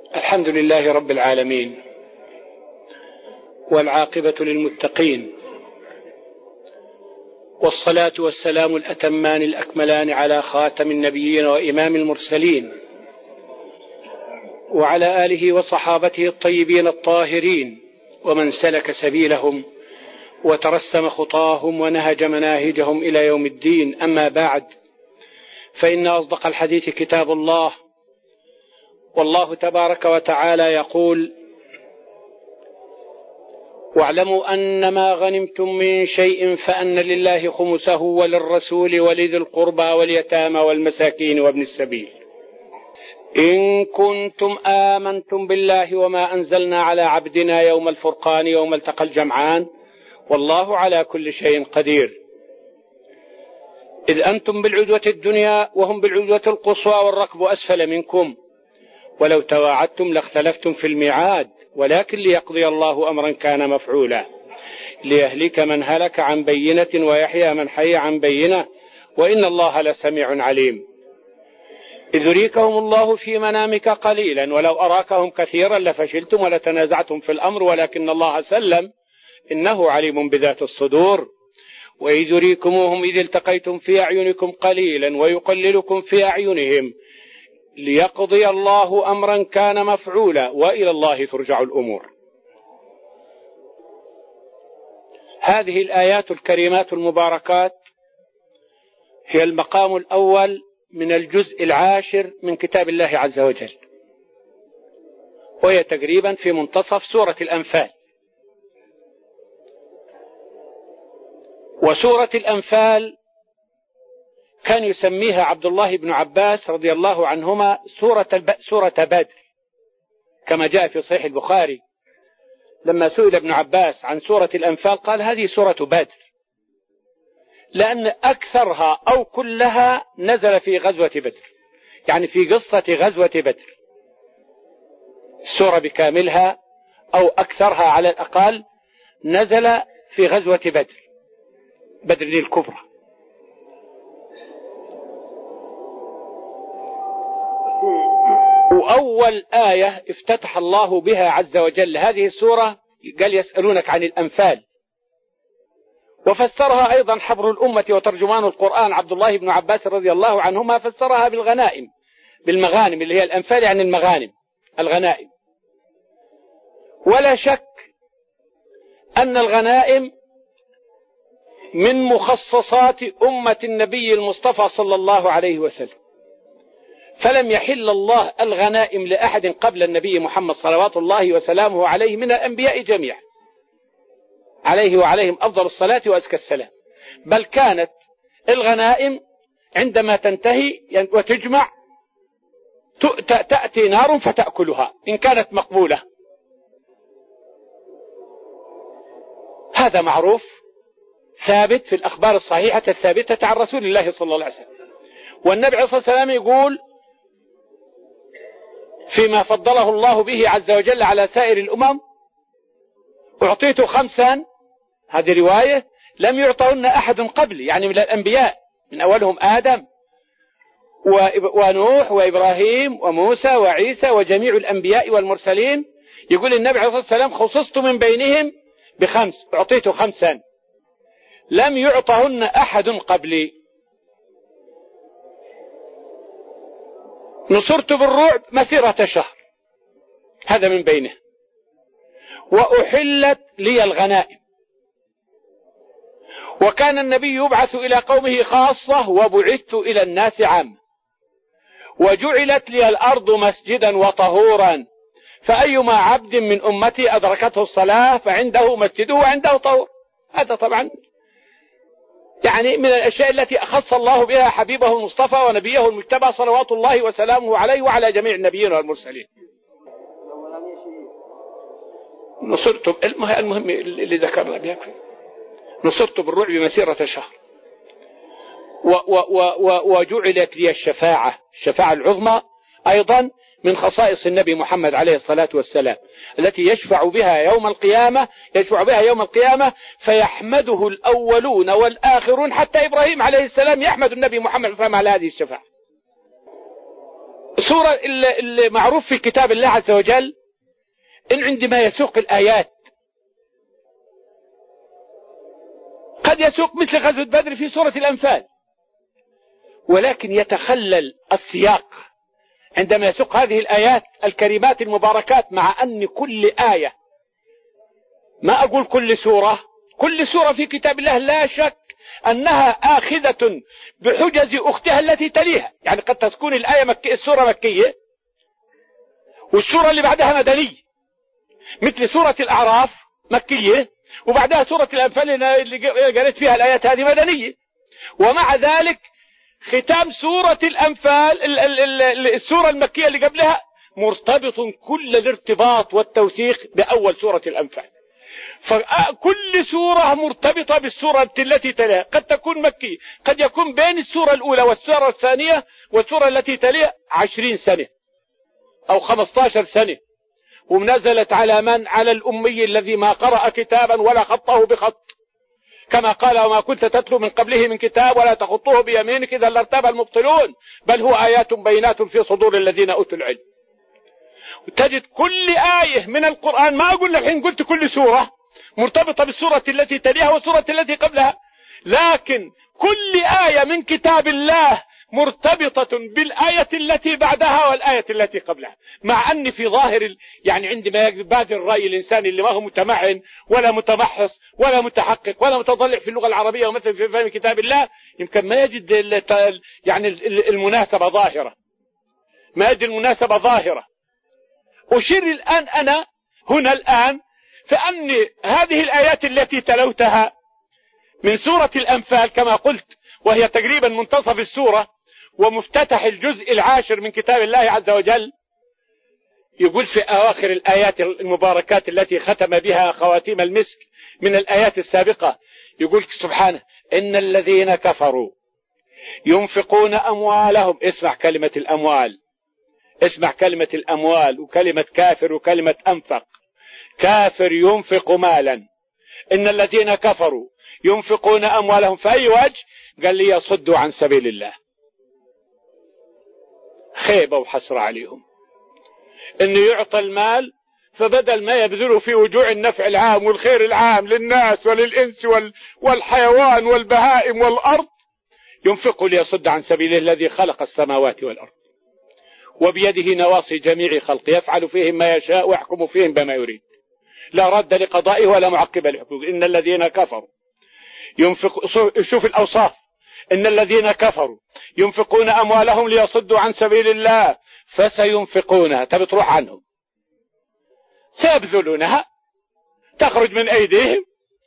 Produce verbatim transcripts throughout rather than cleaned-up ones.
الحمد لله رب العالمين، والعاقبة للمتقين، والصلاة والسلام الأتمان الأكملان على خاتم النبيين وإمام المرسلين، وعلى آله وصحابته الطيبين الطاهرين، ومن سلك سبيلهم وترسم خطاهم ونهج مناهجهم إلى يوم الدين. أما بعد، فإن أصدق الحديث كتاب الله، والله تبارك وتعالى يقول: واعلموا أن ما غنمتم من شيء فأن لله خمسه وللرسول ولذي القربى واليتامى والمساكين وابن السبيل إن كنتم آمنتم بالله وما أنزلنا على عبدنا يوم الفرقان يوم التقى الجمعان والله على كل شيء قدير. إذ أنتم بالعدوة الدنيا وهم بالعدوة القصوى والركب أسفل منكم، ولو تواعدتم لاختلفتم في الميعاد، ولكن ليقضي الله أمرا كان مفعولا ليهلك من هلك عن بينة ويحيى من حي عن بينة وإن الله لسميع عليم. إذ يريكهم الله في منامك قليلا ولو أراكهم كثيرا لفشلتم ولتنازعتم في الأمر ولكن الله سلم إنه عليم بذات الصدور. وإذ يريكموهم إذ التقيتم في أعينكم قليلا ويقللكم في أعينهم ليقضي الله أمرا كان مفعولا وإلى الله ترجع الأمور. هذه الآيات الكريمات المباركات هي المقام الأول من الجزء العاشر من كتاب الله عز وجل، وهي تقريبا في منتصف سورة الأنفال. وسورة الأنفال كان يسميها عبد الله بن عباس رضي الله عنهما سورة, الب... سورة بدر، كما جاء في صحيح البخاري لما سئل ابن عباس عن سورة الأنفال قال: هذه سورة بدر، لأن أكثرها أو كلها نزل في غزوة بدر، يعني في قصة غزوة بدر. السورة بكاملها أو أكثرها على الأقل نزل في غزوة بدر، بدر الكبرى. وأول آية افتتح الله بها عز وجل هذه السورة قال: يسألونك عن الأنفال. وفسرها أيضا حبر الأمة وترجمان القرآن عبد الله بن عباس رضي الله عنهما، فسرها بالغنائم، بالمغانم اللي هي الأنفال، يعني المغانم الغنائم. ولا شك أن الغنائم من مخصصات أمة النبي المصطفى صلى الله عليه وسلم، فلم يحل الله الغنائم لأحد قبل النبي محمد صلوات الله وسلامه عليه من الأنبياء جميعا عليه وعليهم أفضل الصلاة وأزكى السلام. بل كانت الغنائم عندما تنتهي وتجمع تأتي نار فتأكلها إن كانت مقبولة. هذا معروف ثابت في الأخبار الصحيحة الثابتة عن رسول الله صلى الله عليه وسلم. والنبي عليه الصلاة والسلام يقول فيما فضله الله به عز وجل على سائر الأمم: أعطيت خمسا، هذه رواية، لم يعطهن أحد قبلي، يعني من الأنبياء من أولهم آدم ونوح وإبراهيم وموسى وعيسى وجميع الأنبياء والمرسلين. يقول النبي عليه الصلاة والسلام: خصصت من بينهم بخمس، أعطيت خمسا لم يعطهن أحد قبلي. نصرت بالرعب مسيرة شهر، هذا من بينه. وأحلت لي الغنائم. وكان النبي يبعث إلى قومه خاصة وبعثت إلى الناس عامة. وجعلت لي الأرض مسجدا وطهورا، فأيما عبد من أمتي أدركته الصلاة فعنده مسجده وعنده طهور. هذا طبعا يعني من الأشياء التي أخص الله بها حبيبه المصطفى ونبيه المجتبى صلوات الله وسلامه عليه وعلى جميع النبيين والمرسلين. نصرت، المهم اللي ذكرنا بها، نصرت بالرعب مسيرة شهر. وجعلت لي الشفاعة، الشفاعة العظمى أيضا من خصائص النبي محمد عليه الصلاة والسلام، التي يشفع بها يوم القيامة يشفع بها يوم القيامة فيحمده الأولون والآخرون، حتى إبراهيم عليه السلام يحمد النبي محمد صلى الله عليه وسلم على هذه الشفاعة. سورة اللي معروف في كتاب الله عز وجل إن عندما يسوق الآيات قد يسوق مثل غزوة بدر في سورة الأنفال، ولكن يتخلل السياق عندما يسوق هذه الآيات الكريمات المباركات، مع أن كل آية، ما أقول كل سورة، كل سورة في كتاب الله لا شك أنها آخذة بحجز أختها التي تليها. يعني قد تكون الآية مكية، السورة مكية والسورة اللي بعدها مدنية، مثل سورة الأعراف مكية وبعدها سورة الأنفال اللي قريت فيها الآيات هذه مدنية، ومع ذلك ختام سورة الأنفال السورة المكية اللي قبلها مرتبط كل الارتباط والتوثيق بأول سورة الأنفال. فكل سورة مرتبطة بالسورة التي تليها، قد تكون مكية، قد يكون بين السورة الأولى والسورة الثانية والسورة التي تليها عشرين سنة أو خمسة عشر سنة، ونزلت على من؟ على الأمي الذي ما قرأ كتابا ولا خطه بخط، كما قال وما كنت تتلو من قبله من كتاب ولا تخطه بيمينك إذا لارتاب المبطلون، بل هو آيات بينات في صدور الذين أوتوا العلم. وتجد كل آية من القرآن، ما أقول لك حين قلت كل سورة مرتبطة بالسورة التي تليها والسورة التي قبلها، لكن كل آية من كتاب الله مرتبطة بالآية التي بعدها والآية التي قبلها، مع أن في ظاهر ال... يعني عندما يبادر الرأي الإنساني اللي ما هو متمعن ولا متمحص ولا متحقق ولا متطلع في اللغة العربية ومثل في فهم كتاب الله، يمكن ما يجد ال... يعني المناسبة ظاهرة، ما يجد المناسبة ظاهرة. أشير الآن أنا هنا الآن فأن هذه الآيات التي تلوتها من سورة الأنفال كما قلت، وهي تقريبا منتصف السورة ومفتتح الجزء العاشر من كتاب الله عز وجل، يقول في أواخر الآيات المباركات التي ختم بها خواتيم المسك من الآيات السابقة، يقول سبحانه إن الذين كفروا ينفقون أموالهم، اسمع كلمة الأموال، اسمع كلمة الأموال وكلمة كافر وكلمة أنفق. كافر ينفق مالا، إن الذين كفروا ينفقون أموالهم في أي وجه؟ قال لي يصدوا عن سبيل الله. خيبة وحسرة عليهم إنه يعطى المال، فبدل ما يبذلوا في وجوع النفع العام والخير العام للناس وللإنس والحيوان والبهائم والأرض، ينفقوا ليصد عن سبيله الذي خلق السماوات والأرض وبيده نواصي جميع خلقه يفعل فيهم ما يشاء ويحكم فيهم بما يريد لا رد لقضائه ولا معقب لحكمه. إن الذين كفروا ينفق، شوف الأوصاف، إن الذين كفروا ينفقون أموالهم ليصدوا عن سبيل الله فسينفقونها، تبي تروح عنهم، سيبذلونها تخرج من أيديهم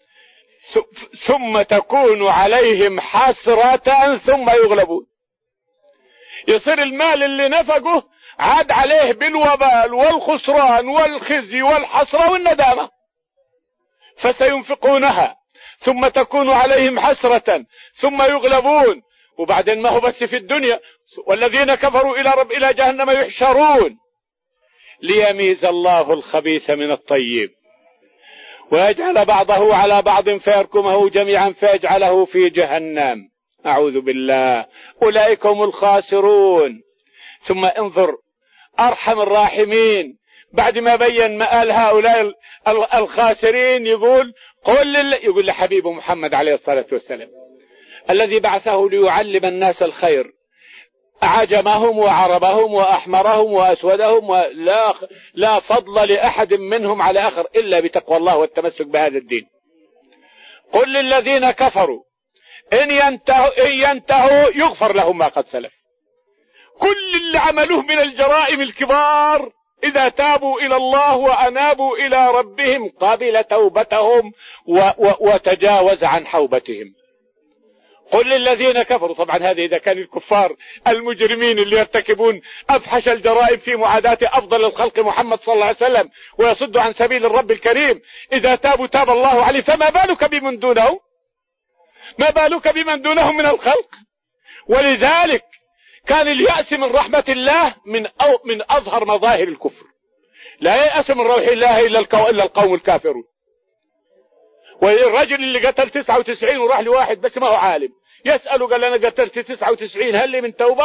ثم تكون عليهم حسرة ثم يغلبون. يصير المال اللي نفقه عاد عليه بالوبال والخسران والخزي والحسرة والندامة. فسينفقونها ثم تكون عليهم حسرة ثم يغلبون. وبعدين ما هو بس في الدنيا، والذين كفروا إلى رب إلى جهنم يحشرون ليميز الله الخبيث من الطيب ويجعل بعضه على بعض فيركمه جميعا فيجعله في جهنم، أعوذ بالله، أولئك هم الخاسرون. ثم انظر أرحم الراحمين بعد ما بين مآل هؤلاء الخاسرين، يقول قل لله، يقول لحبيب محمد عليه الصلاة والسلام الذي بعثه ليعلم الناس الخير، عجمهم وعربهم وأحمرهم وأسودهم، ولا لا فضل لأحد منهم على آخر إلا بتقوى الله والتمسك بهذا الدين. قل للذين كفروا إن ينتهوا, إن ينتهوا يغفر لهم ما قد سلف. كل اللي عملوه من الجرائم الكبار إذا تابوا إلى الله وأنابوا إلى ربهم قبل توبتهم وتجاوز عن حوبتهم. قل للذين كفروا، طبعا هذه إذا كان الكفار المجرمين اللي يرتكبون أفحش الجرائم في معاداة أفضل الخلق محمد صلى الله عليه وسلم ويصدوا عن سبيل الرب الكريم، إذا تابوا تاب الله عليه، فما بالك بمن دونه؟ ما بالك بمن دونهم من الخلق؟ ولذلك كان اليأس من رحمة الله من أو من أظهر مظاهر الكفر. لا يأس من روح الله إلا القوم الكافرون. والرجل اللي قتل تسعة وتسعين وراح لواحد بس ما هو عالم يسأله، قال أنا قتلت تسعة وتسعين هل لي من توبة؟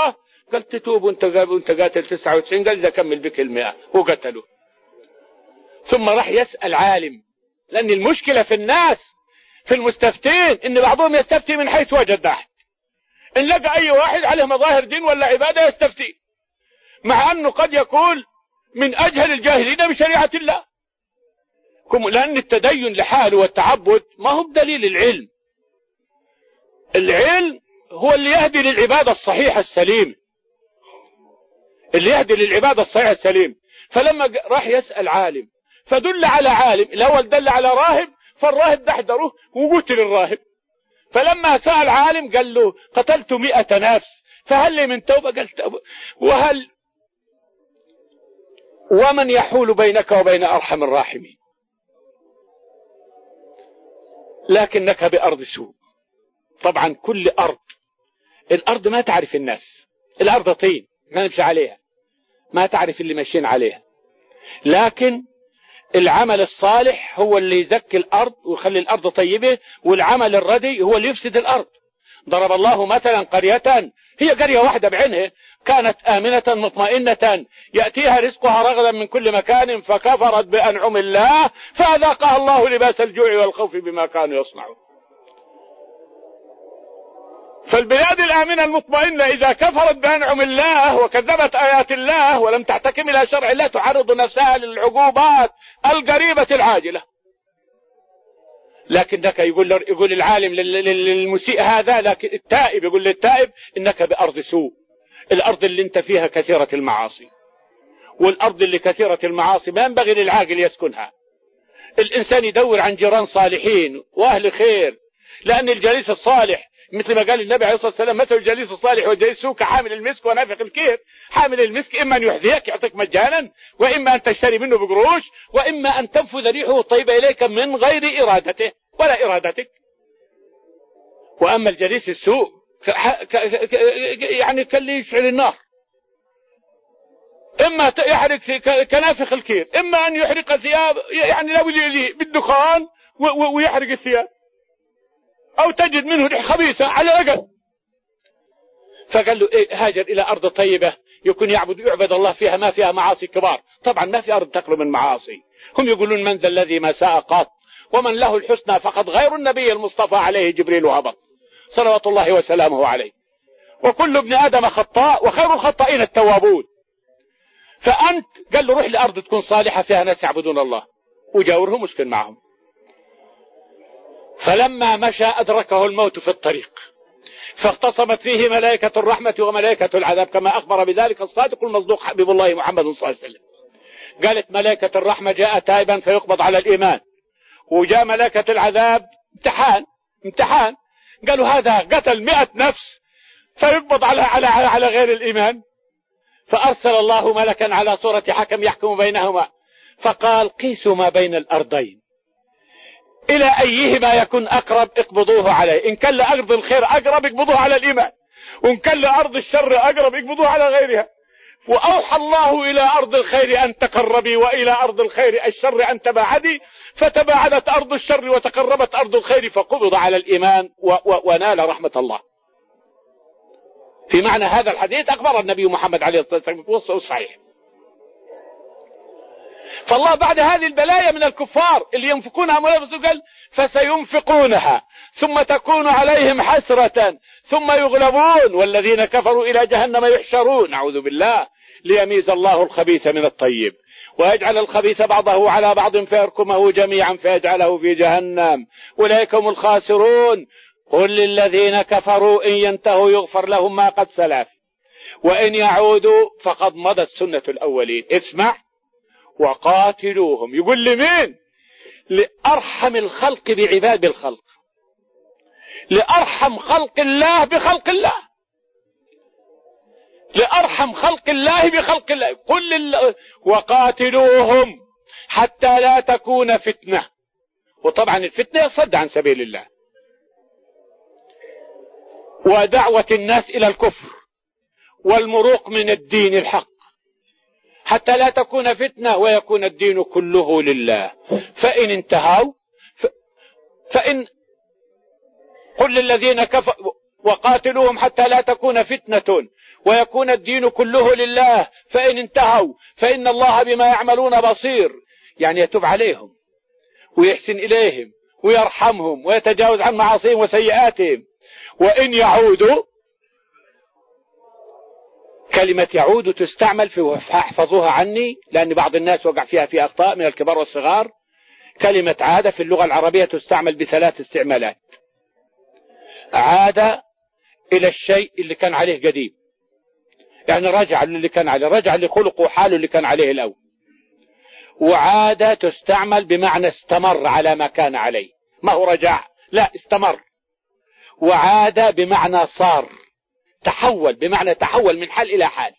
قال تتوب وانت وانت قاتل تسعة وتسعين؟ قال إذا كمل بك المئة، وقتله. ثم راح يسأل عالم، لأن المشكلة في الناس في المستفتين إن بعضهم يستفتي من حيث وجد أحد، إن لقى أي واحد عليه مظاهر دين ولا عبادة يستفتي، مع أنه قد يكون من أجهل الجاهلين بشريعة الله، لأن التدين لحاله والتعبد ما هو بدليل العلم. العلم هو اللي يهدي للعبادة الصحيحة السليم، اللي يهدي للعبادة الصحيحة السليم. فلما راح يسأل عالم فدل على عالم، الأول دل على راهب، فالراهب دحدره وقتل الراهب. فلما سأل عالم قال له قتلت مئة نفس فهل لي من توبة؟ قال توبة. وهل ومن يحول بينك وبين أرحم الراحمين؟ لكنك بأرض سوء. طبعا كل أرض، الأرض ما تعرف الناس، الأرض طين ما نمشي عليها، ما تعرف اللي ماشيين عليها، لكن العمل الصالح هو اللي يزكي الأرض ويخلي الأرض طيبة، والعمل الردي هو اللي يفسد الأرض. ضرب الله مثلا قرية، هي قرية واحدة بعينها، كانت آمنة مطمئنة يأتيها رزقها رغدا من كل مكان، فكفرت بأنعم الله فأذاقها الله لباس الجوع والخوف بما كانوا يصنعون. فالبلاد الآمنة المطمئنة إذا كفرت بأنعم الله وكذبت آيات الله ولم تحتكم إلى شرع الله تعرض نفسها للعقوبات القريبة العاجلة. لكنك يقول يقول العالم للمسيء هذا، لكن التائب يقول للتائب إنك بأرض سوء. الأرض اللي انت فيها كثيرة المعاصي، والأرض اللي كثيرة المعاصي ما ينبغي للعاقل يسكنها. الإنسان يدور عن جيران صالحين وأهل خير، لأن الجليس الصالح مثل ما قال النبي عليه الصلاة والسلام مثل الجليس الصالح والجليس السوء كحامل المسك ونافخ الكير. حامل المسك إما أن يحذيك يعطيك مجانا، وإما أن تشتري منه بقروش، وإما أن تنفذ ريحه الطيبة إليك من غير إرادته ولا إرادتك. وأما الجليس السوء يعني كاللي يشعل النار، إما يحرق كنافخ الكير، إما أن يحرق ثياب يعني لو بالدخان ويحرق الثياب، أو تجد منه ريح خبيثة على الأقل. فقال له إيه هاجر إلى أرض طيبة يكون يعبد يعبد الله فيها ما فيها معاصي كبار. طبعا ما في أرض تخلو من معاصي. هم يقولون من ذا الذي ما ساء قط ومن له الحسنى فقد غير النبي المصطفى عليه جبريل وهبط صلوات الله وسلامه عليه. وكل ابن آدم خطاء وخير الخطائين التوابون. فأنت قال له روح لأرض تكون صالحة فيها ناس يعبدون الله وجاورهم واسكن معهم. فلما مشى أدركه الموت في الطريق، فاختصمت فيه ملائكة الرحمة وملائكة العذاب كما أخبر بذلك الصادق المصدوق حبيب الله محمد صلى الله عليه وسلم. قالت ملائكة الرحمة جاء تائبا فيقبض على الإيمان، وجاء ملائكة العذاب امتحان امتحان قالوا هذا قتل مئة نفس فيقبض على على على غير الإيمان. فأرسل الله ملكا على صورة حكم يحكم بينهما، فقال قيسوا ما بين الأرضين إلى أيهما يكون أقرب اقبضوه عليه، إن كان لأرض الخير أقرب اقبضوه على الإيمان، وإن كان لأرض الشر أقرب اقبضوه على غيرها. وأوحى الله إلى أرض الخير أن تقربي وإلى أرض الخير الشر أن تباعدي، فتباعدت أرض الشر وتقربت أرض الخير فقبض على الإيمان و و ونال رحمة الله. في معنى هذا الحديث أخبر النبي محمد عليه الصلاة والسلام في وصفه الصحيح. فالله بعد هذه البلايا من الكفار اللي ينفقون أموالهم قال فسينفقونها ثم تكون عليهم حسرة ثم يغلبون والذين كفروا إلى جهنم يحشرون نعوذ بالله، ليميز الله الخبيث من الطيب ويجعل الخبيث بعضه على بعض فيركمه جميعا فيجعله في جهنم أولئك هم الخاسرون. قل للذين كفروا إن ينتهوا يغفر لهم ما قد سلف وإن يعودوا فقد مضت سنة الأولين. اسمع وقاتلوهم. يقول لمين؟ لأرحم الخلق بعباد الخلق، لأرحم خلق الله بخلق الله، لأرحم خلق الله بخلق الله. قل لله وقاتلوهم حتى لا تكون فتنة. وطبعا الفتنة يصد عن سبيل الله ودعوة الناس إلى الكفر والمروق من الدين الحق، حتى لا تكون فتنة ويكون الدين كله لله. فإن انتهوا ف... فإن قل للذين كفروا وقاتلوهم حتى لا تكون فتنة ويكون الدين كله لله، فإن انتهوا فإن الله بما يعملون بصير. يعني يتوب عليهم ويحسن إليهم ويرحمهم ويتجاوز عن معاصيهم وسيئاتهم. وإن يعودوا، كلمة يعود تستعمل في، احفظوها عني لأن بعض الناس وقع فيها في أخطاء من الكبار والصغار. كلمة عاد في اللغة العربية تستعمل بثلاث استعمالات. عاد إلى الشيء اللي كان عليه قديم، يعني رجع للي كان عليه، رجع لخلقه وحاله اللي كان عليه الأول. وعاد تستعمل بمعنى استمر على ما كان عليه، ما هو رجع، لا استمر. وعاد بمعنى صار، تحول، بمعنى تحول من حال إلى حال.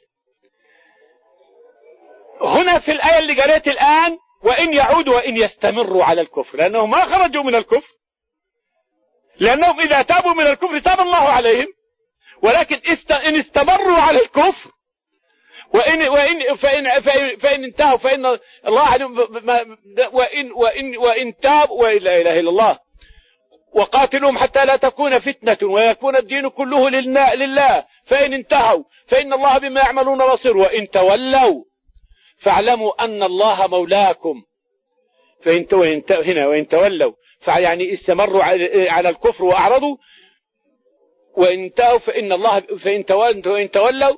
هنا في الآية اللي قريت الآن وإن يعودوا وإن يستمروا على الكفر، لأنهم ما خرجوا من الكفر، لأنهم إذا تابوا من الكفر تاب الله عليهم، ولكن إن استمروا على الكفر وإن وإن فإن فإن, فإن انتهوا فإن الله وإن وإن وإن تابوا ولا إله إلا الله وقاتلهم حتى لا تكون فتنة ويكون الدين كله لله، فإن انتهوا فإن الله بما يعملون بصير، وإن تولوا فاعلموا أن الله مولاكم. فإن هنا وإن تولوا فيعني استمروا على الكفر وأعرضوا، وإن انتهوا فإن الله فإن تولوا وإن تولوا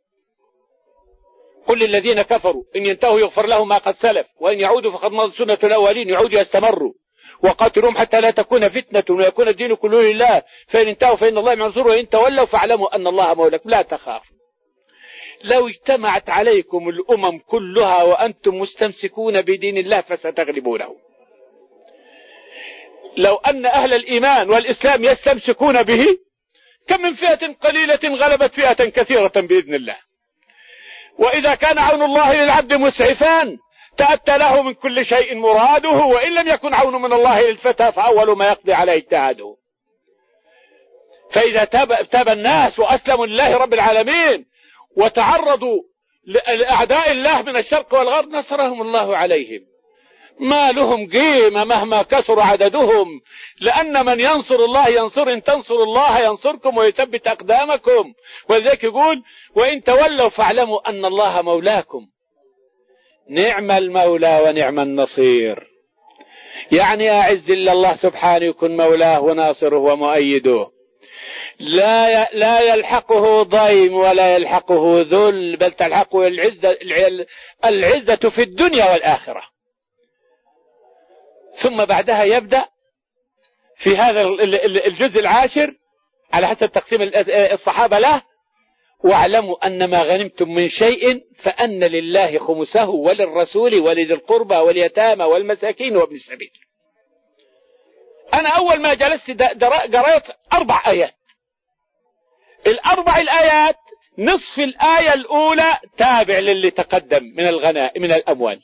قل للذين كفروا إن ينتهوا يغفر لهم ما قد سلف وإن يعودوا فقد مضت سنة الأولين، يعودوا يستمروا. وقاتلهم حتى لا تكون فتنة ويكون الدين كله لله، فإن انتهوا فإن الله منصور، وإن تولوا فاعلموا أن الله مولاكم لا تخافوا. لو اجتمعت عليكم الأمم كلها وأنتم مستمسكون بدين الله فستغلبونه. لو أن أهل الإيمان والإسلام يستمسكون به كم من فئة قليلة غلبت فئة كثيرة بإذن الله. وإذا كان عون الله للعبد مسعفان تأتى له من كل شيء مراده، وإن لم يكن عون من الله للفتى فأول ما يقضي عليه اجتهاده. فإذا تاب, تاب الناس وأسلموا لله رب العالمين وتعرضوا لأعداء الله من الشرق والغرب نصرهم الله عليهم، ما لهم قيمة مهما كثر عددهم، لأن من ينصر الله ينصر، إن تنصر الله ينصركم ويثبت أقدامكم. ولذلك يقول وإن تولوا فاعلموا أن الله مولاكم، نعم المولى ونعم النصير. يعني أعز إلا الله سبحانه يكون مولاه وناصره ومؤيده، لا لا يلحقه ضيم ولا يلحقه ذل، بل تلحقه العزة, العزة في الدنيا والآخرة. ثم بعدها يبدأ في هذا الجزء العاشر على حسب تقسيم الصحابة له: واعلموا أن ما غنمتم من شيء فأن لله خمسه وللرسول ولذي القربى واليتامى والمساكين وابن السبيل. أنا أول ما جلست قرأت أربع آيات. الأربع الآيات نصف الآية الأولى تابع للي تقدم من الغناء من الأموال.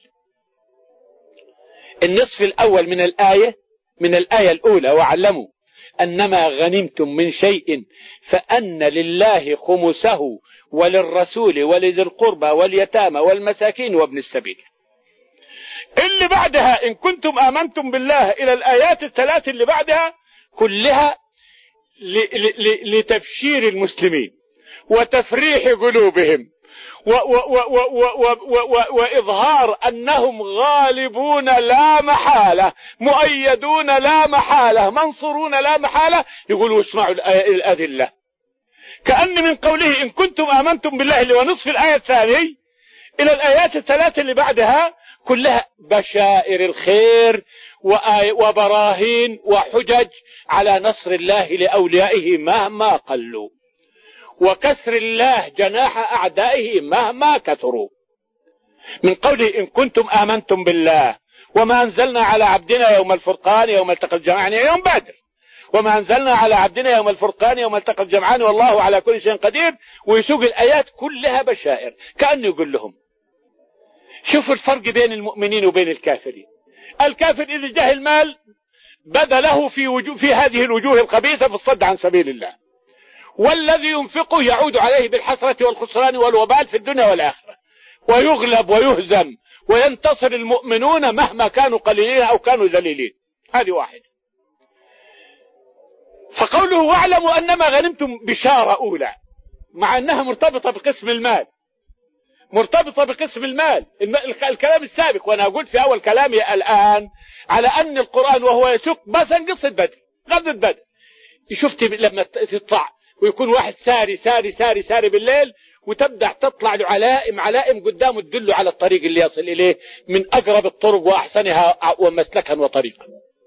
النصف الأول من الآية من الآية الأولى واعلموا أنما غنمتم من شيء فأن لله خمسه وللرسول ولذي القربى واليتامى والمساكين وابن السبيل. اللي بعدها إن كنتم آمنتم بالله إلى الآيات الثلاث اللي بعدها كلها لتبشير المسلمين وتفريح قلوبهم وإظهار أنهم غالبون لا محالة، مؤيدون لا محالة، منصورون لا محالة. يقولوا اسمعوا الأذلة، كأن من قوله إن كنتم آمنتم بالله اللي هو نصف الآية الثانية إلى الآيات الثلاث اللي بعدها كلها بشائر الخير وبراهين وحجج على نصر الله لأوليائه مهما قلوا، وكسر الله جناح أعدائه مهما كثروا. من قوله إن كنتم آمنتم بالله وما أنزلنا على عبدنا يوم الفرقان يوم التقى الجمعان يوم بدر، وما أنزلنا على عبدنا يوم الفرقان يوم التقى الجمعان والله على كل شيء قدير، ويسوق الآيات كلها بشائر. كأنه يقول لهم شوفوا الفرق بين المؤمنين وبين الكافرين. الكافر إذا جاه المال بدا له في, وجوه في هذه الوجوه الخبيثة في الصد عن سبيل الله، والذي ينفقه يعود عليه بالحسرة والخسران والوبال في الدنيا والآخرة، ويغلب ويهزم وينتصر المؤمنون مهما كانوا قليلين أو كانوا ذليلين. هذه واحد. فقوله واعلموا أنما غنمتم بشارة أولى، مع أنها مرتبطة بقسم المال، مرتبطة بقسم المال. الكلام السابق وأنا أقول في أول كلامي الآن على أن القرآن وهو يسوق مثلا قصة بدر، غزوة بدر، شفت لما تطلع ويكون واحد ساري ساري ساري ساري بالليل وتبدأ تطلع له علائم علائم قدامه تدله على الطريق اللي يصل إليه من أقرب الطرق وأحسنها ومسلكا وطريقا.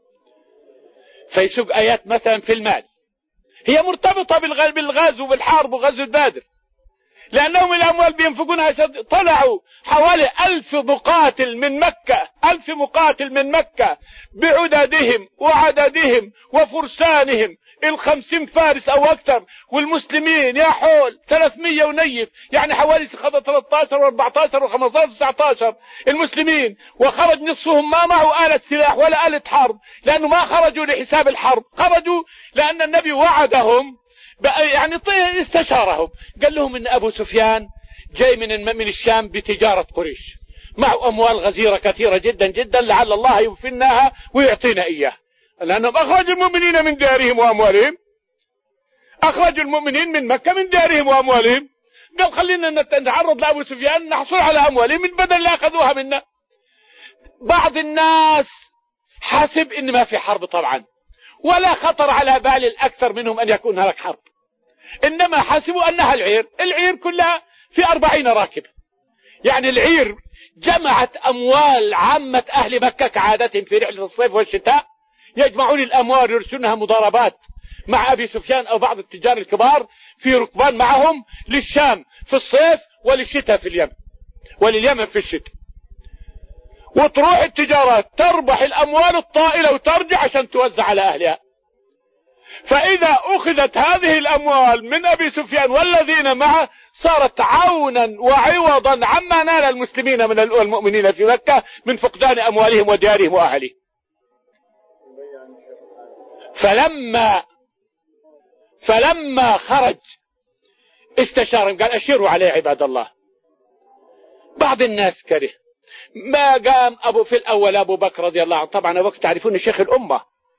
فيسوق آيات مثلا في المال هي مرتبطة بالغزو والحرب وغزو بدر، لأنهم الأموال بينفقونها. طلعوا حوالي ألف مقاتل من مكة، ألف مقاتل من مكة بعددهم وعددهم وفرسانهم الخمسين فارس أو أكثر، والمسلمين يا حول ثلاثمية ونيف، يعني حوالي ثلاثة عشر وأربعة عشر وخمسة عشر وتسعة عشر المسلمين، وخرج نصفهم ما معه آلة سلاح ولا آلة حرب، لأنه ما خرجوا لحساب الحرب، خرجوا لأن النبي وعدهم، يعني استشارهم، قال لهم إن أبو سفيان جاي من من الشام بتجارة قريش، معه أموال غزيرة كثيرة جدا جدا، لعل الله يوفناها ويعطينا إياه، لأنهم أخرجوا المؤمنين من ديارهم وأموالهم، أخرجوا المؤمنين من مكة من ديارهم وأموالهم. قال خلينا نتعرض لأبو سفيان نحصل على أموالهم من بدل اللي أخذوها منا. بعض الناس حاسب إن ما في حرب طبعا، ولا خطر على بال الأكثر منهم أن يكون هناك حرب، إنما حاسبوا أنها العير، العير كلها في أربعين راكب، يعني العير جمعت أموال عامة أهل مكة كعادتهم في رحلة الصيف والشتاء، يجمعون الأموال يرسلونها مضاربات مع أبي سفيان أو بعض التجار الكبار في ركبان معهم للشام في الصيف وللشتاء في اليمن ولليمن في الشتاء، وتروح التجارات تربح الأموال الطائلة وترجع عشان توزع على أهلها. فإذا أخذت هذه الأموال من أبي سفيان والذين معه صارت عونا وعوضا عما نال المسلمين من المؤمنين في مكة من فقدان أموالهم وديارهم وأهلهم. فلما فلما خرج استشارهم قال أشيروا عليه عباد الله. بعض الناس كره ما قام أبو في الأول أبو بكر رضي الله عنه، طبعا أبو بكر تعرفون شيخ الأمة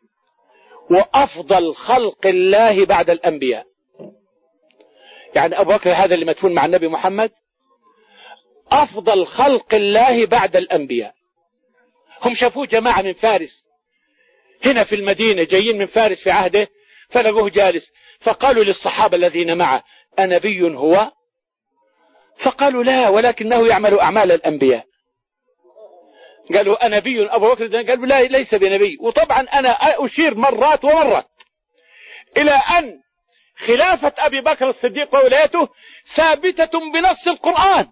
وأفضل خلق الله بعد الأنبياء، يعني أبو بكر هذا اللي مدفون مع النبي محمد أفضل خلق الله بعد الأنبياء. هم شافوه جماعة من فارس هنا في المدينة جايين من فارس في عهده، فلقوه جالس، فقالوا للصحابة الذين معه أنبي هو؟ فقالوا لا، ولكنه يعمل أعمال الأنبياء. قالوا أنبي أبو بكر؟ قالوا لا، ليس بنبي. وطبعا أنا أشير مرات ومرات إلى أن خلافة أبي بكر الصديق وولايته ثابتة بنص القرآن.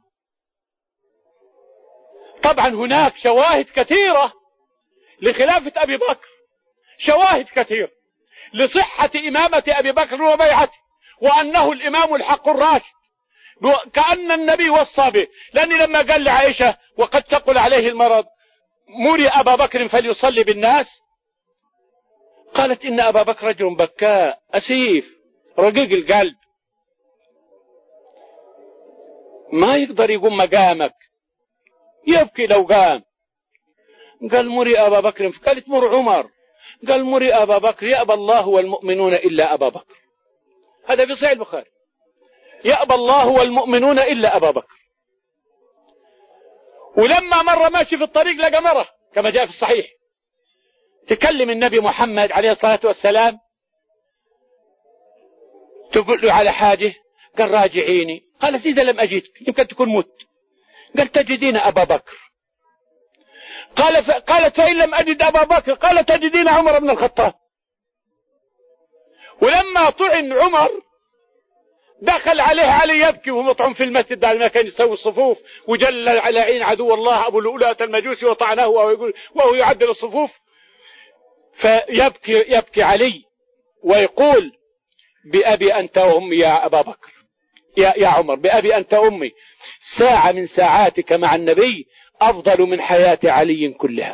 طبعا هناك شواهد كثيرة لخلافة أبي بكر، شواهد كثيرة لصحة إمامة أبي بكر وبيعته، وأنه الإمام الحق الراشد، كأن النبي وصى به، لأني لما قال لعائشة وقد تقل عليه المرض مري أبا بكر فليصلي بالناس، قالت إن أبا بكر رجل بكاء أسيف رقيق القلب ما يقدر يقوم مقامك، يبكي لو قام. قال مري أبا بكر، قالت مر عمر، قال مري أبا بكر، يأبى الله والمؤمنون إلا أبا بكر. هذا في صحيح البخاري، يأبى الله والمؤمنون إلا أبا بكر. ولما مر ماشي في الطريق لقى مرة كما جاء في الصحيح تكلم النبي محمد عليه الصلاة والسلام، تقول له على حاجة، قال راجعيني، قالت إذا لم أجدك يمكن تكون مت، قال تجدين أبا بكر، قال ف... قالت فإن لم أجد أبا بكر، قال تجدين عمر بن الخطاب. ولما طعن عمر دخل عليه علي يبكي وهو مطعم في المسجد بعد ما كان يسوي الصفوف، وجل على عين عدو الله أبو لؤلؤة المجوسي وطعنه وهو يقول وهو يعدل الصفوف، فيبكي يبكي علي ويقول بأبي أنت وأمي يا أبا بكر، يا, يا عمر بأبي أنت وأمي، ساعة من ساعاتك مع النبي أفضل من حياة علي كلها.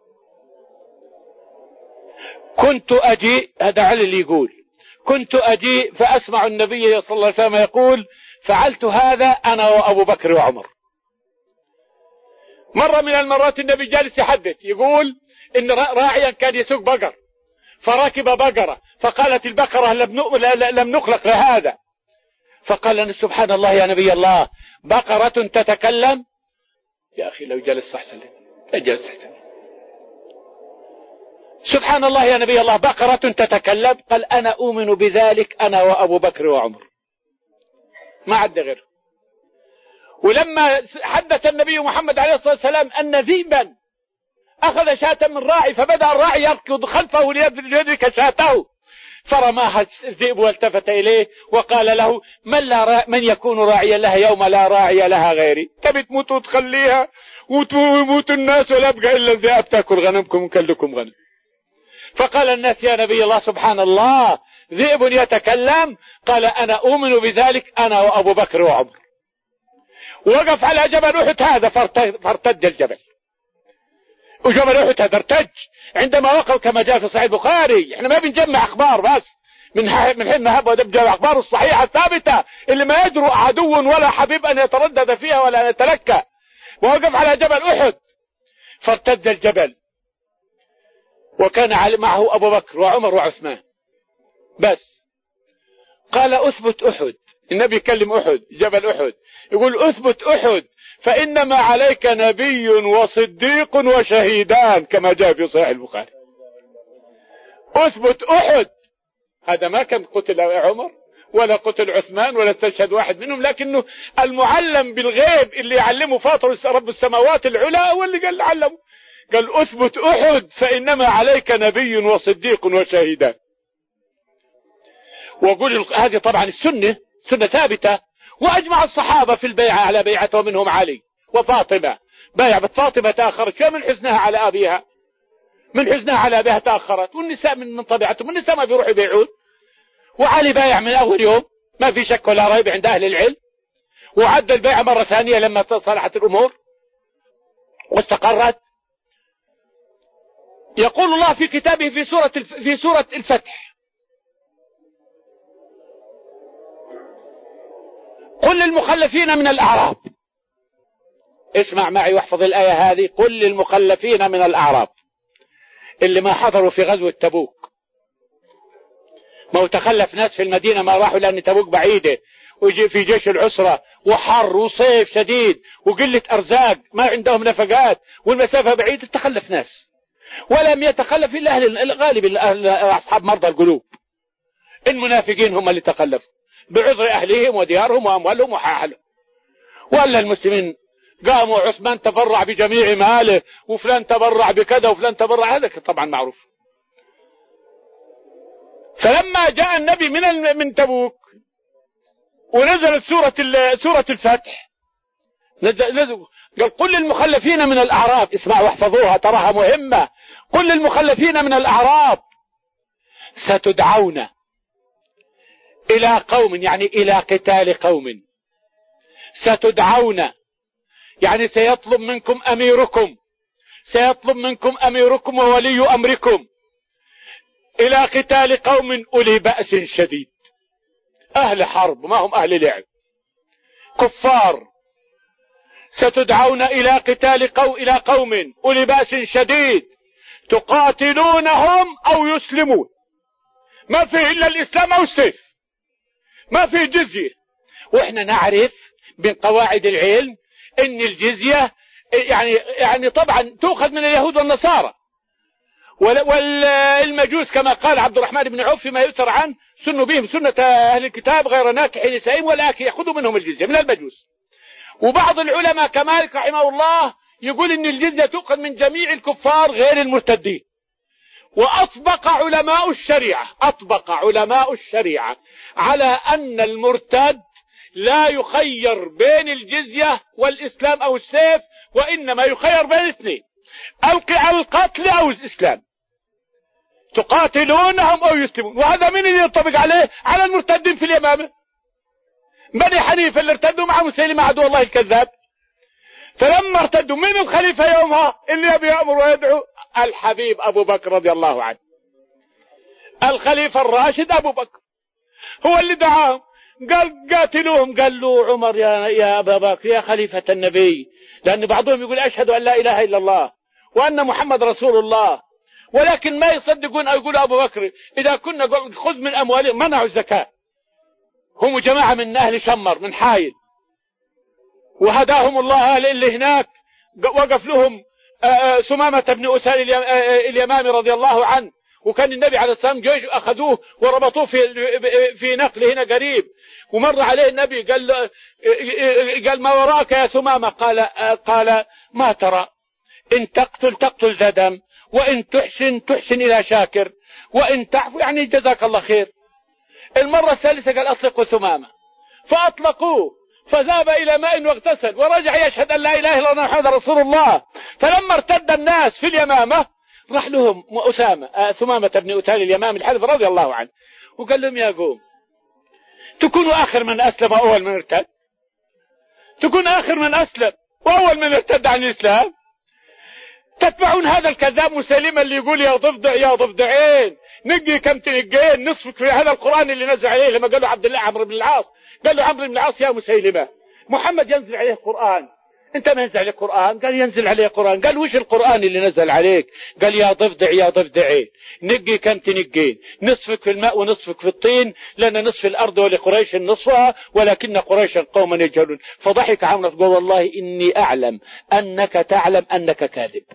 كنت أجي، هذا علي اللي يقول، كنت أجي فأسمع النبي صلى الله عليه وسلم يقول فعلت هذا أنا وأبو بكر وعمر. مرة من المرات النبي جالس يحدث يقول إن راعيا كان يسوق بقر فركب بقرة، فقالت البقرة لم نخلق لهذا، فقال سبحان الله يا نبي الله، بقرة تتكلم؟ يا أخي لو جلس أحسن لي، جلس أحسن. سبحان الله يا نبي الله، بقرة تتكلم؟ قال أنا أؤمن بذلك أنا وأبو بكر وعمر، ما عد غير. ولما حدث النبي محمد عليه الصلاة والسلام أن ذئبا أخذ شاة من راعي، فبدأ الراعي يركض خلفه ليدرك شاته، فرماها الذئب والتفت إليه وقال له من, لا را... من يكون راعيا لها يوم لا راعي لها غيري؟ تبي تموت وتخليها ويموت الناس ولا يبقى إلا الذئاب تأكل غنمكم وكلكم غنم. فقال الناس يا نبي الله سبحان الله، ذئب يتكلم؟ قال أنا أؤمن بذلك أنا وأبو بكر وعمر. وقف على جبل أحد هذا فارتد الجبل، وجبل أحد هذا ارتج عندما وقف، كما جاء في صحيح البخاري. احنا ما بنجمع أخبار بس من من حين نهب ونبدأ الأخبار الصحيحة الثابتة اللي ما يدرؤ عدو ولا حبيب أن يتردد فيها ولا أن يتلكى. ووقف على جبل أحد فارتد الجبل، وكان معه أبو بكر وعمر وعثمان بس. قال أثبت أحد، النبي يكلم أحد، جبل أحد، يقول أثبت أحد فإنما عليك نبي وصديق وشهيدان، كما جاء في صحيح البخاري. أثبت أحد، هذا ما كان قتل عمر ولا قتل عثمان ولا استشهد واحد منهم، لكنه المعلم بالغيب اللي يعلمه فاطر رب السماوات العلى هو اللي قال علمه، قال أثبت أحد فإنما عليك نبي وصديق وشهيدان. وقول هذه طبعا السنة سنة ثابتة، وأجمع الصحابة في البيعة على بيعته، ومنهم علي وفاطمة. بايع فاطمة تأخرت شو من حزنها على أبيها، من حزنها على أبيها تأخرت، والنساء من من طبيعتهم النساء ما بيروحوا يبيعون. وعلي بايع من أول يوم ما في شك ولا ريب عند أهل العلم، وعد البيعة مرة ثانية لما صلحت الأمور واستقرت. يقول الله في كتابه في سورة في سورة الفتح: قل للمخلفين من الأعراب، اسمع معي واحفظ الآية هذه، قل للمخلفين من الأعراب اللي ما حضروا في غزوة تبوك، ما هو تخلف ناس في المدينة ما راحوا لأن تبوك بعيدة، ويجي في جيش العسرة وحر وصيف شديد وقلة أرزاق، ما عندهم نفقات والمسافة بعيدة، تخلف ناس. ولم يتخلف إلا أهل الغالب أصحاب مرضى القلوب، المنافقين هم اللي تخلفوا بعذر أهلهم وديارهم وأموالهم وحالهم. ولا المسلمين قاموا، عثمان تبرع بجميع ماله، وفلان تبرع بكذا وفلان تبرع، هذا طبعا معروف. فلما جاء النبي من من تبوك ونزلت سورة سورة الفتح، نزل قال قل للمخلفين من الأعراب، اسمعوا واحفظوها تراها مهمة، قل للمخلفين من الأعراب ستدعون إلى قوم، يعني إلى قتال قوم، ستدعون يعني سيطلب منكم أميركم، سيطلب منكم أميركم وولي أمركم إلى قتال قوم أولي بأس شديد، أهل حرب ما هم أهل لعب، كفار. ستدعون إلى قتال قوم إلى قوم أولي بأس شديد تقاتلونهم أو يسلمون، ما فيه إلا الإسلام أو السيف، ما فيه جزية. وإحنا نعرف من قواعد العلم إن الجزية يعني يعني طبعا تؤخذ من اليهود والنصارى والمجوس، كما قال عبد الرحمن بن عوف فيما يؤثر عنه: سنوا بهم سنة أهل الكتاب غير ناكح نسائهم ولكن يأخذوا منهم الجزية من المجوس. وبعض العلماء كمالك رحمه الله يقول إن الجزية تؤخذ من جميع الكفار غير المرتدين. وأطبق علماء الشريعة أطبق علماء الشريعة على أن المرتد لا يخير بين الجزية والإسلام أو السيف، وإنما يخير بين الاثنين: القتل أو الإسلام، تقاتلونهم أو يسلمون. وهذا من اللي ينطبق عليه؟ على المرتدين في اليمامة، بني حنيفة اللي ارتدوا مع مسيلمة عدو الله الكذاب. فلما ارتدوا من الخليفة يومها اللي يبي يأمر ويدعو؟ الحبيب أبو بكر رضي الله عنه، الخليفة الراشد أبو بكر هو اللي دعاهم، قال قاتلوهم. قال له عمر: يا يا أبا بكر يا خليفة النبي، لأن بعضهم يقول أشهد أن لا إله إلا الله وأن محمد رسول الله، ولكن ما يصدقون أو يقول أبو بكر إذا كنا خذ من أموالهم، منعوا الزكاة، هم جماعة من أهل شمر من حايل، وهداهم الله اللي هناك وقف لهم سمامة بن أسال اليمامي رضي الله عنه، وكان النبي عليه الصلاة والسلام جيش أخذوه وربطوه في في نقل هنا قريب، ومر عليه النبي قال قال ما وراك يا ثمامة؟ قال قال ما ترى؟ إن تقتل تقتل ذا دم، وإن تحسن تحسن إلى شاكر، وإن تعفو يعني جزاك الله خير. المرة الثالثة قال أطلقوا ثمامة، فأطلقوه فذهب إلى ماء واغتسل ورجع يشهد أن لا إله إلا الله محمد رسول الله. فلما ارتد الناس في اليمامة راح لهم أسامة آه ثمامة بن أتال اليمامي الحلف رضي الله عنه، وقال لهم يا قوم تكونوا آخر من أسلم وأول من ارتد؟ تكون آخر من أسلم وأول من ارتد عن الإسلام؟ تتبعون هذا الكذاب مسلما اللي يقول يا ضفدع يا ضفدعين نقي كم تنقين نصفك في هذا القرآن اللي نزل عليه. لما قال له عبد الله عمرو بن العاص قال له عمرو بن العاص يا مسيلمة محمد ينزل عليه قرآن، انت ما ينزل عليك قرآن؟ قال ينزل عليه قرآن. قال وش القرآن اللي نزل عليك؟ قال يا ضفدع يا ضفدعين نقي كم تنقين نصفك في الماء ونصفك في الطين، لأن نصف الأرض ولقريش نصفها ولكن قريشا قوما يجهلون. فضحك عمرو تقول والله إني أعلم أنك تعلم أنك كاذب،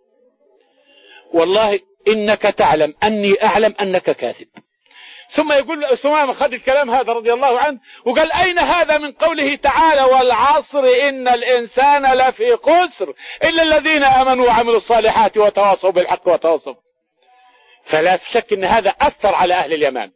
والله إنك تعلم أني أعلم أنك كاذب. ثم يقول ثمامة خذ الكلام هذا رضي الله عنه وقال أين هذا من قوله تعالى والعصر إن الإنسان لفي خسر إلا الذين آمنوا وعملوا الصالحات وتواصوا بالحق وتواصوا. فلا شك أن هذا أثر على أهل اليمن.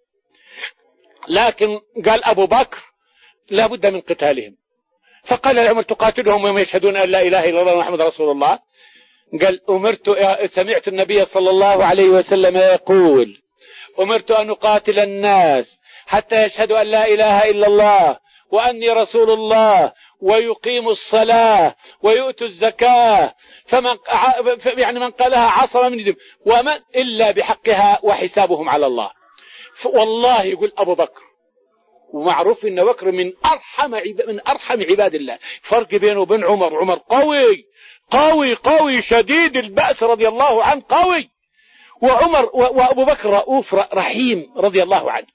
لكن قال أبو بكر لا بد من قتالهم، فقال لعمر تقاتلهم وهم يشهدون أن لا إله إلا الله محمد رسول الله؟ قال أمرت سمعت النبي صلى الله عليه وسلم يقول أمرت أن أقاتل الناس حتى يشهدوا أن لا إله إلا الله وأني رسول الله ويقيموا الصلاة ويؤتوا الزكاة، فمن يعني من قالها عصم من دم ومن إلا بحقها وحسابهم على الله. والله يقول أبو بكر، ومعروف إن بكر من أرحم من أرحم عباد الله، فرق بينه وبين عمر. عمر قوي قوي قوي شديد البأس رضي الله عنه قوي، وعمر وأبو بكر رؤوف رحيم رضي الله عنه.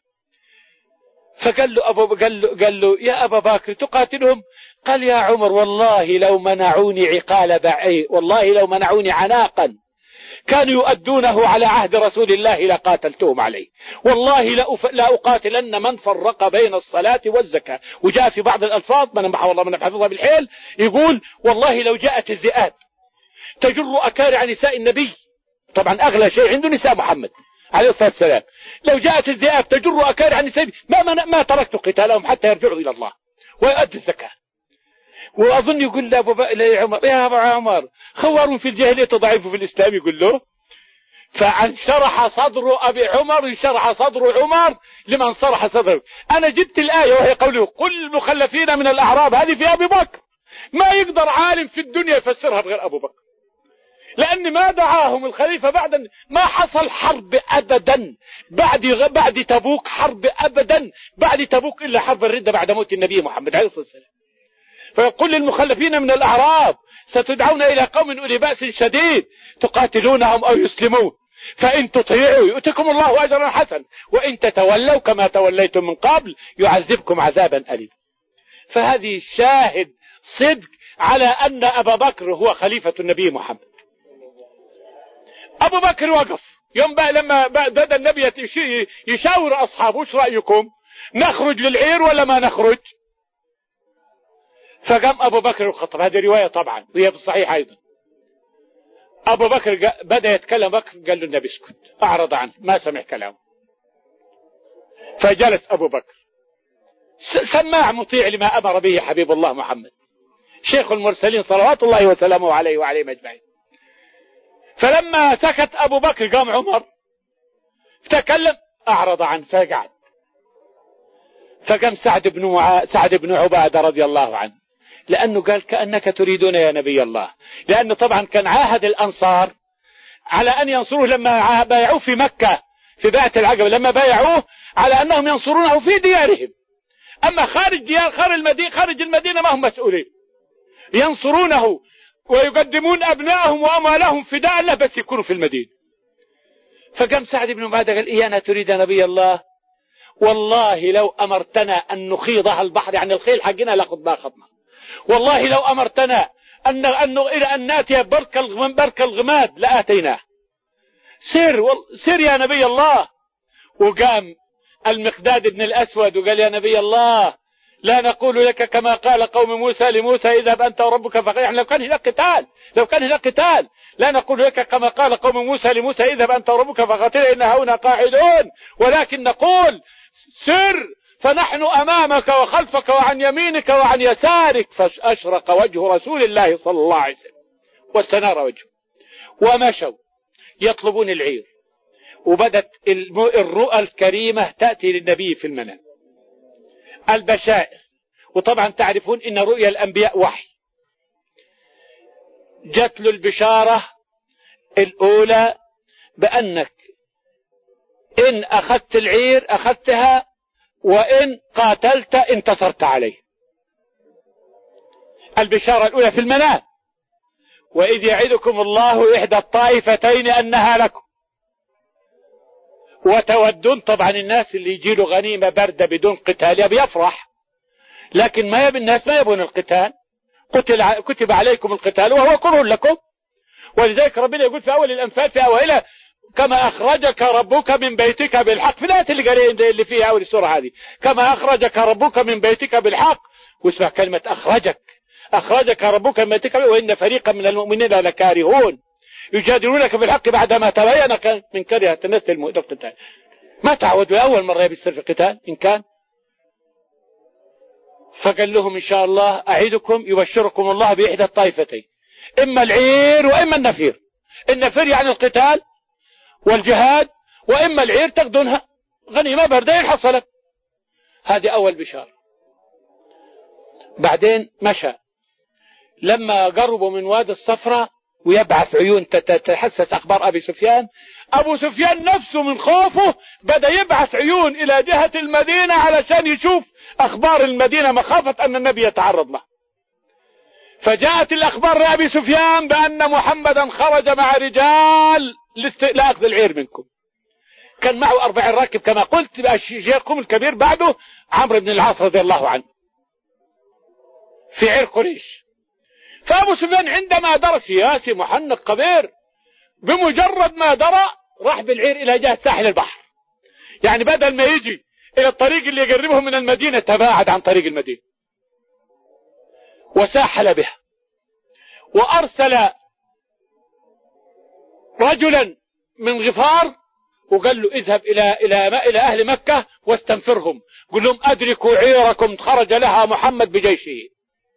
فقال له أبو قال له, قال له يا أبا بكر تقاتلهم؟ قال يا عمر والله لو منعوني عقال بعير، والله لو منعوني عناقا كانوا يؤدونه على عهد رسول الله لقاتلتهم عليه، والله لا أقاتلن من فرق بين الصلاة والزكاة. وجاء في بعض الألفاظ من محى الله من حفظها بالحيل يقول والله لو جاءت الذئاب تجر أكارع نساء النبي، طبعا أغلى شيء عنده نساء محمد عليه الصلاة والسلام، لو جاءت الذئاب تجر أكارع نساء ما, ما, ما تركت قتالهم حتى يرجعوا إلى الله ويؤدوا الزكاة. وأظن يقول له أبو عمر يا أبو عمر خوار في الجاهلية ضعيف في الإسلام يقول له. فانشرح صدر أبي عمر انشرح صدر عمر لمن صرح صدره. أنا جبت الآية وهي قوله قل المخلفين من الأعراب، هذه في أبي بكر، ما يقدر عالم في الدنيا يفسرها بغير أبو بكر، لأن ما دعاهم الخليفة بعد ما حصل حرب أبدا بعد بعد تبوك، حرب أبدا بعد تبوك إلا حرب الردة بعد موت النبي محمد عليه الصلاة والسلام. فيقول للمخلفين من الأعراب ستدعون إلى قوم أولي بأس شديد تقاتلونهم أو يسلمون، فإن تطيعوا يؤتكم الله أجرا حسنا وإن تتولوا كما توليتم من قبل يعذبكم عذابا أليما. فهذه شاهد صدق على أن أبا بكر هو خليفة النبي محمد. أبو بكر وقف يوم بقى لما بدأ النبي يشاور أصحابه وش رأيكم نخرج للعير ولا ما نخرج؟ فقام أبو بكر وخطب، هذه رواية طبعا وهي في الصحيح أيضا. أبو بكر بدأ يتكلم بكر قال له النبي اسكت، أعرض عنه ما سمع كلامه. فجلس أبو بكر سماع مطيع لما أمر به حبيب الله محمد شيخ المرسلين صلوات الله وسلامه عليه وعليه مجمعين. فلما سكت أبو بكر قام عمر تكلم أعرض عنه فقعد. فقام سعد بن وع... سعد بن عبادة رضي الله عنه لأنه قال كأنك تريدون يا نبي الله، لأنه طبعا كان عاهد الأنصار على أن ينصروه لما بايعوه في مكة في بيعة العقبة، لما بايعوه على أنهم ينصرونه في ديارهم، أما خارج ديار خارج المدينة خارج المدينة ما هم مسؤولين، ينصرونه ويقدمون أبنائهم وأموالهم فداء له بس يكونوا في المدينة. فقام سعد بن عبادة قال إيه أنا تريد نبي الله والله لو أمرتنا أن نخيضها البحر، يعني الخيل حقنا لاخذ بها خطنا، والله لو أمرتنا أن أن إلى أن نأتي برك برك الغماد لآتيناه. سر سر يا نبي الله. وقام المقداد بن الأسود وقال يا نبي الله لا نقول لك كما قال قوم موسى لموسى اذهب أنت وربك فقاتلا. يعني لو كان هناك قتال لو كان هناك قتال لا نقول لك كما قال قوم موسى لموسى اذهب أنت وربك فقاتلا إن هنا قاعدون، ولكن نقول سر فنحن أمامك وخلفك وعن يمينك وعن يسارك. فأشرق وجه رسول الله صلى الله عليه وسلم واستنار وجهه، ومشوا يطلبون العير. وبدت الرؤى الكريمة تأتي للنبي في المنام، البشائر. وطبعا تعرفون إن رؤيا الأنبياء وحي. جت له البشارة الأولى بأنك إن أخذت العير أخذتها، وإن قاتلت انتصرت عليه. البشارة الأولى في المنام. وإذ يعدكم الله إحدى الطائفتين أنها لكم وتودون. طبعا الناس اللي يجي له غنيمة باردة بدون قتال يبي يفرح، لكن ما يبي الناس ما يبون القتال. قتل كتب عليكم القتال وهو كره لكم. ولذلك ربنا يقول في أول الأنفال في أولها كما أخرجك ربك من بيتك بالحق، في الآية اللي قال اللي فيها أول السورة هذه كما أخرجك ربك من بيتك بالحق. واسمع كلمة أخرجك أخرجك ربك من بيتك، وإن فريقا من المؤمنين لكارهون يجادلونك في الحق بعدما تبين من كره تنزل القتال. ما تعودوا أول مرة يصير في قتال إن كان. فقال لهم إن شاء الله أعيدكم يبشركم الله بإحدى الطائفتين، إما العير وإما النفير. النفير يعني القتال والجهاد، وإما العير تاخذونها غنيمة باردة حصلت. هذه أول بشارة. بعدين مشى لما قربوا من وادي الصفراء ويبعث عيون تتحسس أخبار أبي سفيان. أبو سفيان نفسه من خوفه بدأ يبعث عيون إلى جهة المدينة علشان يشوف أخبار المدينة مخافة أن النبي يتعرض له. فجاءت الأخبار لأبي سفيان بأن محمدا خرج مع رجال لأخذ العير منكم. كان معه أربعين راكب كما قلت، شيخهم الكبير بعده عمرو بن العاص رضي الله عنه في عير قريش. فأبو سفيان عندما درى سياسي محنك كبير، بمجرد ما درى راح بالعير إلى جهة ساحل البحر. يعني بدل ما يجي إلى الطريق اللي يقربه من المدينة تباعد عن طريق المدينة وساحل بها، وأرسل رجلا من غفار وقال له اذهب إلى إلى إلى أهل مكة واستنفرهم، قل لهم أدركوا عيركم خرج لها محمد بجيشه.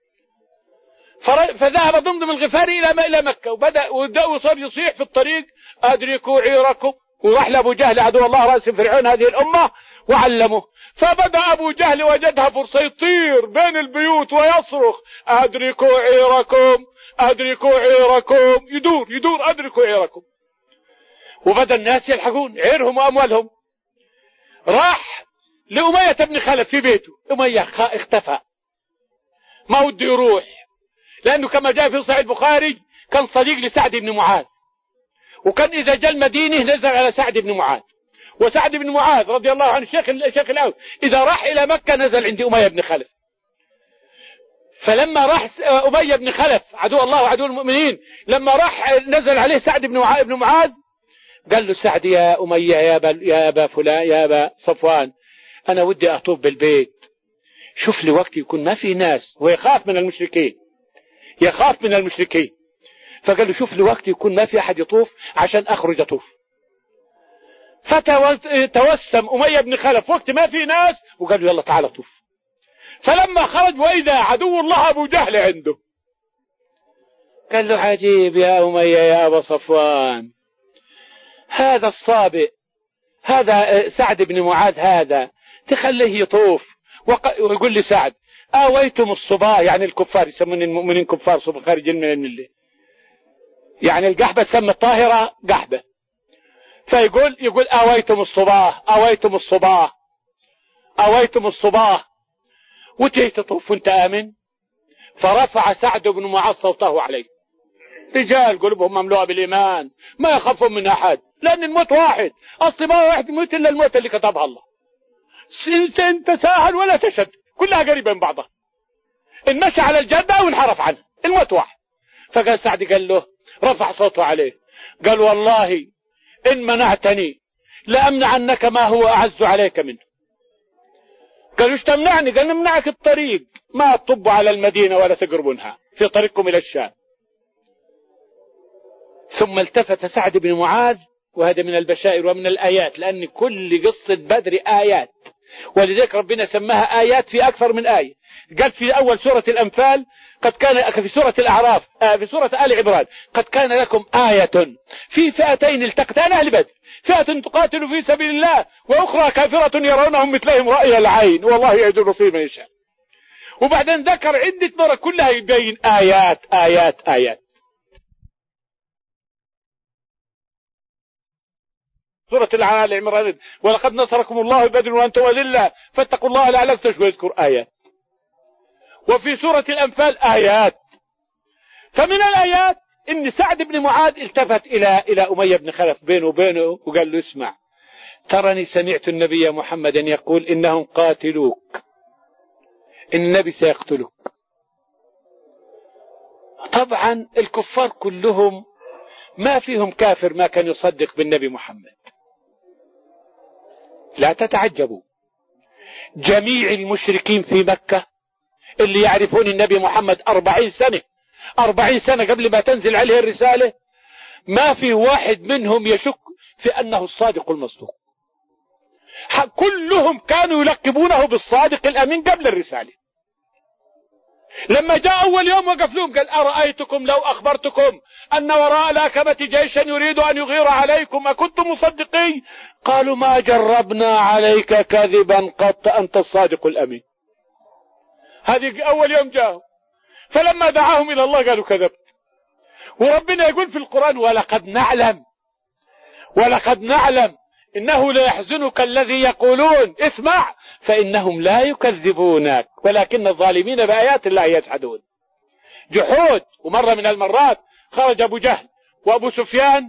فذهب ضمن الغفار إلى إلى مكة، وبدأ وصار يصيح في الطريق أدركوا عيركم. وراح لأبو جهل عدو الله رأس فرعون هذه الأمة وعلمه. فبدأ أبو جهل وجدها فرصة يطير بين البيوت ويصرخ أدركوا عيركم أدركوا عيركم، يدور يدور أدركوا عيركم. وبدأ الناس يلحقون عيرهم وأموالهم. راح لأمية بن خلف في بيته. أمية اختفى، ما وده يروح، لأنه كما جاء في صحيح البخاري كان صديق لسعد بن معاذ، وكان إذا جاء المدينة نزل على سعد بن معاذ. وسعد بن معاذ رضي الله عنه الشيخ الشيخ الأول إذا راح إلى مكة نزل عند أمية بن خلف. فلما راح أمية بن خلف عدو الله وعدو المؤمنين، لما راح نزل عليه سعد بن معاذ قال له سعد يا أمية يا أبا يا أبا فلان يا أبا صفوان أنا ودي أطوف بالبيت، شوف لي وقت يكون ما في ناس، ويخاف من المشركين يخاف من المشركين. فقال له شوف لي وقت يكون ما في أحد يطوف عشان أخرج أطوف. فتوسم أمية بن خلف وقت ما في ناس وقال له يلا تعال طوف. فلما خرج وإذا عدو الله أبو جهل عنده، قال له عجيب يا أمية يا أبا صفوان، هذا الصابئ هذا سعد بن معاذ هذا تخليه يطوف ويقول لي سعد آويتم الصباه، يعني الكفار يسمون المؤمنين كفار صبا خارجين من المله، يعني القحبة تسمى الطاهرة قحبة. فيقول يقول آويتم الصباه آويتم الصباه آويتم الصباه وتهي تطوف وانت آمن. فرفع سعد بن معاذ صوته عليه. رجال قلوبهم مملوءة بالإيمان ما يخافون من أحد، لأن الموت واحد، أصل ما واحد يموت إلا الموت اللي كتبها الله. تساهل ولا تشد، كلها قريبة من بعضها، إن مشى على الجادة أو انحرف عنها الموت واحد. فقال سعد قال له، رفع صوته عليه قال والله إن منعتني لأمنعنك ما هو أعز عليك منه. قال وش تمنعني؟ قال نمنعك الطريق، ما تطبوا على المدينة ولا تقربونها في طريقكم إلى الشام. ثم التفت سعد بن معاذ، وهذا من البشائر ومن الآيات، لأن كل قصة بدر آيات، ولذلك ربنا سماها آيات في أكثر من آية. قال في أول سورة الأنفال قد كان، في سورة الأعراف، في سورة آل عمران قد كان لكم آية في فئتين التقتا أهل بدر، فئة تقاتل في سبيل الله وأخرى كافرة يرونهم مثلهم رأي العين والله يهدي البصير من يشاء. وبعدين ذكر عدة مرة كلها يبين آيات آيات آيات. سورة آل عمران ولقد نصركم الله بدر وأنتم أذلة فاتقوا الله لعلكم تشكرون، يذكر آيات. وفي سورة الأنفال آيات. فمن الآيات إن سعد بن معاذ التفت إلى إلى أمية بن خلف بينه وبينه وقال له اسمع، ترني سمعت النبي محمدا يقول إنهم قاتلوك، النبي سيقتلك. طبعا الكفار كلهم ما فيهم كافر ما كان يصدق بالنبي محمد، لا تتعجبوا، جميع المشركين في مكة اللي يعرفون النبي محمد أربعين سنة أربعين سنة قبل ما تنزل عليه الرسالة، ما في واحد منهم يشك في أنه الصادق المصدوق، كلهم كانوا يلقبونه بالصادق الأمين قبل الرسالة. لما جاء أول يوم وقف لهم قال أرأيتكم لو أخبرتكم أن وراء العكبة جيشا يريد أن يغير عليكم أكنتم مصدقين؟ قالوا ما جربنا عليك كذبا قط، أنت الصادق الأمين. هذه أول يوم جاءوا، فلما دعاهم إلى الله قالوا كذبت. وربنا يقول في القرآن ولقد نعلم ولقد نعلم إنه لا يحزنك الذي يقولون اسمع فإنهم لا يكذبونك ولكن الظالمين بآيات الله يجحدون. جحود. ومرة من المرات خرج أبو جهل وأبو سفيان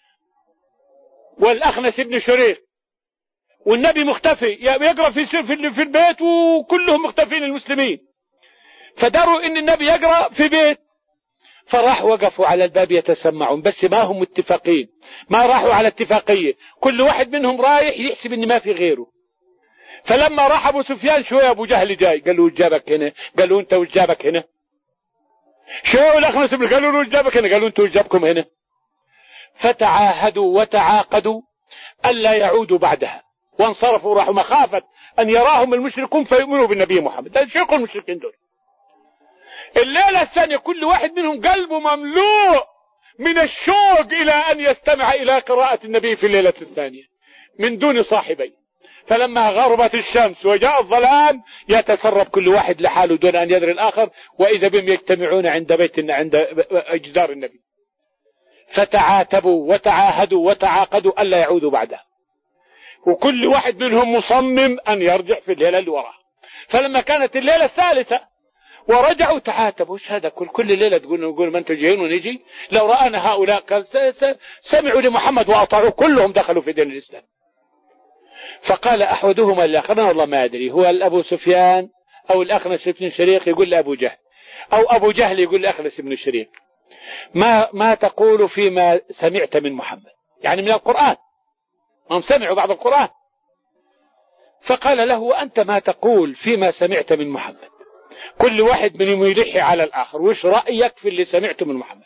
والأخنس بن شريق والنبي مختفي يقرأ في في البيت وكلهم مختفين المسلمين، فداروا إن النبي يقرأ في بيت، فراح وقفوا على الباب يتسمعون، بس ما هم متفقين، ما راحوا على اتفاقية، كل واحد منهم رايح يحسب إن ما في غيره. فلما راح أبو سفيان شوية أبو جهل جاي قال له وش جابك هنا؟ قال له أنت وش جابك هنا؟ شوية الأخنس بن قال له وش جابك هنا؟ قال له أنت وش جابكم هنا؟ فتعاهدوا وتعاقدوا ألا يعودوا بعدها، وانصرفوا راحوا مخافة أن يراهم المشركون فيؤمنوا بالنبي محمد. هذا شيخ المشركين دول. الليلة الثانية كل واحد منهم قلبه مملوء من الشوق إلى أن يستمع إلى قراءة النبي في الليلة الثانية من دون صاحبين. فلما غربت الشمس وجاء الظلام يتسرب كل واحد لحاله دون أن يدري الآخر، وإذا بهم يجتمعون عند بيت عند جدار النبي. فتعاتبوا وتعاهدوا وتعاقدوا ألا يعودوا بعدها، وكل واحد منهم مصمم أن يرجع في الليلة اللي وراها. فلما كانت الليلة الثالثة ورجعوا تعاتبوا وش هذا كل كل ليلة تقول نقول ما انتم جايين ونجي؟ لو رأنا هؤلاء سمعوا لمحمد وأطاعوا كلهم دخلوا في دين الإسلام. فقال أحدهما الآخر والله ما أدري هو أبو سفيان أو الأخنس بن شريق يقول لأبو جهل، أو أبو جهل يقول لأخنس بن شريق ما ما تقول فيما سمعت من محمد، يعني من القرآن، هم سمعوا بعض القرآن. فقال له وأنت ما تقول فيما سمعت من محمد؟ كل واحد منهم يلح على الآخر وش رأيك في اللي سمعته من محمد؟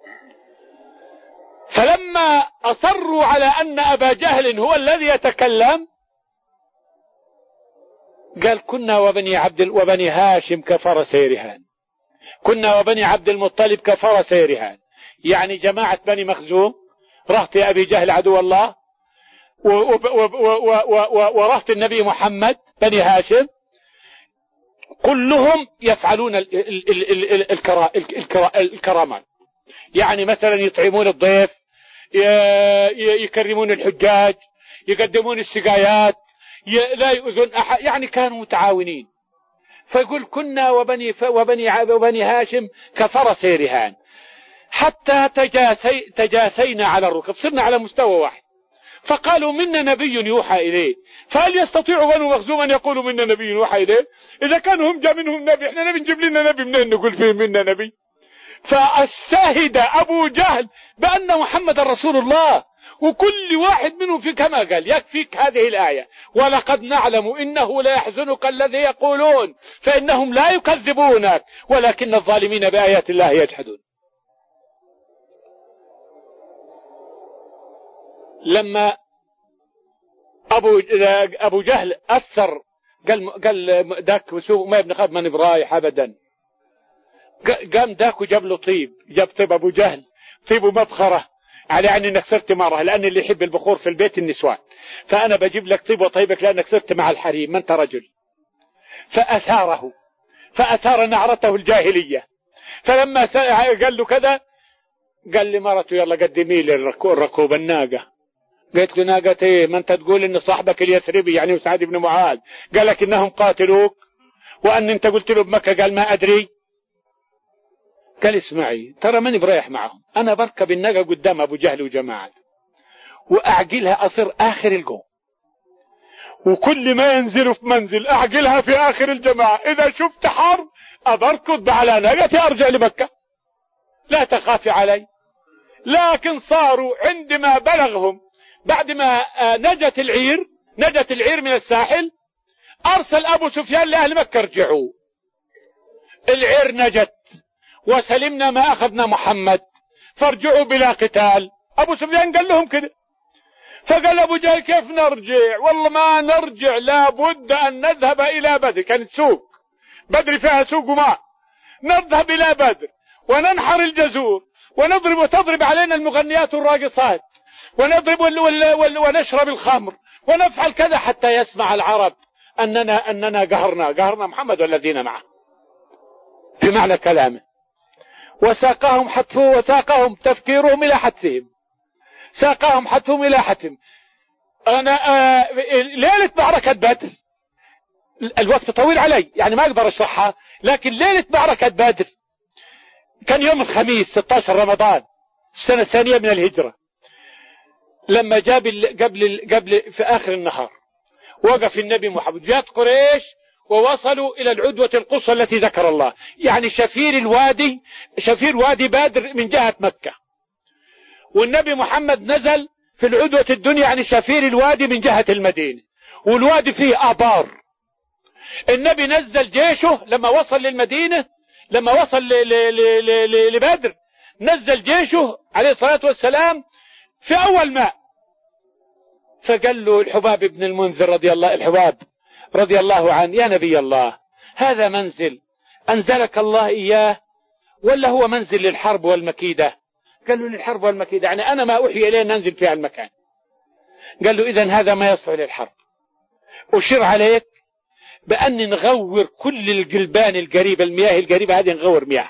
فلما أصروا على أن أبا جهل هو الذي يتكلم قال كنا وبني عبد وبني هاشم كفرسي رهان، كنا وبني عبد المطلب كفرسي رهان، يعني جماعة بني مخزوم رهط أبي جهل عدو الله ورهط النبي محمد بني هاشم كلهم يفعلون الكرامات، يعني مثلا يطعمون الضيف، يكرمون الحجاج، يقدمون السقايات، لا يؤذون أحد، يعني كانوا متعاونين. فيقول كنا وبني وبني وبني هاشم كفرس رهان حتى تجاسي تجاسينا على الركب، صرنا على مستوى واحد، فقالوا منا نبي يوحى إليه، فهل يستطيع بنو مخزوم أن يقولوا منا نبي يوحى إليه؟ إذا كانوا هم جاء منهم نبي، إحنا نبي نجيب لنا نبي منين نقول فيه منا نبي؟ فالشاهد أبو جهل بأن محمد رسول الله، وكل واحد منهم في كما قال يكفيك هذه الآية: ولقد نعلم إنه لا يحزنك الذي يقولون فإنهم لا يكذبونك ولكن الظالمين بآيات الله يجحدون. لما أبو أبو جهل أثر قال قال داك وسوق ما ابن خالد من برايح أبدا، قام داك وجاب له طيب، جاب طيب أبو جهل طيب ومبخرة على يعني انك صرت مرة، لأن اللي يحب البخور في البيت النسوان، فأنا بجيب لك طيب وطيبك لأنك صرت مع الحريم، ما أنت رجل. فأثاره فأثار نعرته الجاهلية. فلما قال له كذا قال لي مرته يلا قدمي لي الركوب الناقة. قلت له ناقة ايه؟ ما انت تقول ان صاحبك اليثربي يعني سعد بن معاذ قال لك انهم قاتلوك وان انت قلت له بمكة قال ما ادري. قال اسمعي ترى ماني بريح معهم، انا بركب الناقة قدام ابو جهل وجماعة واعجلها اصير اخر القوم، وكل ما ينزلوا في منزل اعجلها في اخر الجماعة، اذا شفت حرب ابركض على ناقتي ارجع لمكة لا تخافي علي. لكن صاروا عندما بلغهم بعد ما نجت العير نجت العير من الساحل ارسل ابو سفيان لاهل مكة ارجعوا، العير نجت وسلمنا ما اخذنا محمد فارجعوا بلا قتال. ابو سفيان قال لهم كده، فقال ابو جهل كيف نرجع؟ والله ما نرجع، لابد ان نذهب الى بدر، كانت سوق بدر فيها سوق وماء، نذهب الى بدر وننحر الجزور ونضرب وتضرب علينا المغنيات والراقصات ونضرب وال وال وال ونشرب الخمر ونفعل كذا حتى يسمع العرب أننا أننا قهرنا قهرنا محمد والذين معه بمعنى كلامه. وساقهم حتفه وساقهم تفكيرهم إلى حتفهم، ساقهم حتفهم إلى حتفهم. أنا آه ليلة معركة بدر الوقت طويل علي يعني ما أقدر أشرحها، لكن ليلة معركة بدر كان يوم الخميس ستة عشر رمضان السنة الثانية من الهجرة. لما جاب قبل قبل في آخر النهار وقف النبي محمد، جاءت قريش ووصلوا إلى العدوة القصوى التي ذكر الله، يعني شفير الوادي شفير وادي بدر من جهة مكة، والنبي محمد نزل في العدوة الدنيا يعني شفير الوادي من جهة المدينة، والوادي فيه آبار. النبي نزل جيشه لما وصل للمدينة، لما وصل لبدر نزل جيشه عليه الصلاة والسلام في أول ماء. فقال له الحباب بن المنذر رضي الله الحباب رضي الله عنه يا نبي الله هذا منزل أنزلك الله إياه ولا هو منزل للحرب والمكيدة؟ قال له للحرب والمكيدة، يعني أنا ما أوحي إليه ننزل في المكان. قال له إذن هذا ما يصلح للحرب، أشير عليك بأن نغور كل القلبان القريبة، المياه القريبة هذه نغور مياه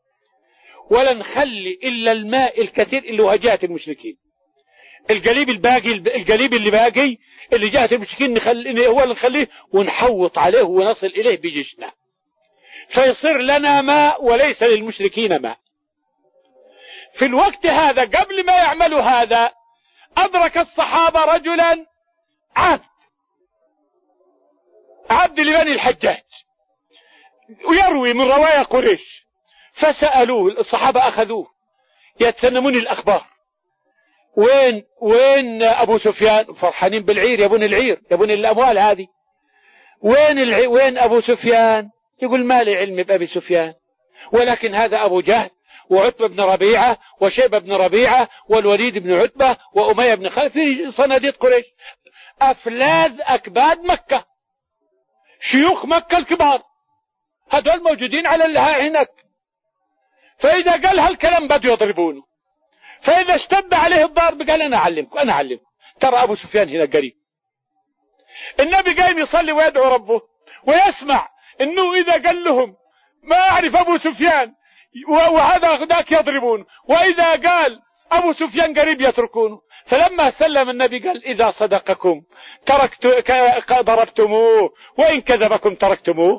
ولا نخلي إلا الماء الكثير اللي هو جهة المشركين، القليب الباقي القليب اللي باقي اللي جهة المشركين نخلي هو اللي نخليه ونحوط عليه ونصل إليه بجيشنا فيصير لنا ماء وليس للمشركين ماء. في الوقت هذا قبل ما يعملوا هذا أدرك الصحابة رجلا عبد عبد لبني الحجاج ويروي من رواية قريش، فسألوه الصحابة أخذوه يتسنمون الأخبار، وين وين أبو سفيان؟ فرحانين بالعير يبون العير يبون الأموال هذه، وين العي... وين أبو سفيان؟ يقول ما لي علم بأبي سفيان، ولكن هذا أبو جهل وعتبة بن ربيعة وشيبة بن ربيعة والوليد بن عتبة وأمية بن خلف في صناديد قريش، أفلاذ أكباد مكة، شيوخ مكة الكبار هذول موجودين على هناك. فإذا قال هالكلام بدوا يضربونه، فإذا اشتد عليه الضرب قال أنا أعلمكم أنا أعلمكم ترى أبو سفيان هنا قريب. النبي قايم يصلي ويدعو ربه ويسمع إنه إذا قال لهم ما أعرف أبو سفيان وهذا ذاك يضربونه، وإذا قال أبو سفيان قريب يتركونه. فلما سلم النبي قال إذا صدقكم تركت ضربتموه وإن كذبكم تركتموه.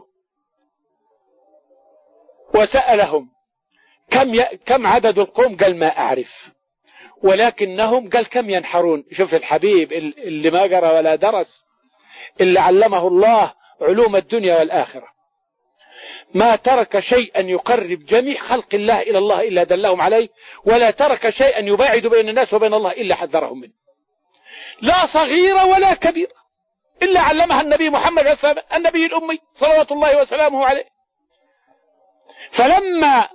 وسألهم كم ي... كم عدد القوم؟ قال ما أعرف. ولكنهم قال كم ينحرون. شوف الحبيب اللي ما قرأ ولا درس، اللي علمه الله علوم الدنيا والآخرة، ما ترك شيئا يقرب جميع خلق الله إلى الله إلا دلهم عليه، ولا ترك شيئا يباعد بين الناس وبين الله إلا حذرهم منه. لا صغيرة ولا كبيرة إلا علمها النبي محمد النبي الأمي صلوات الله وسلامه عليه. فلما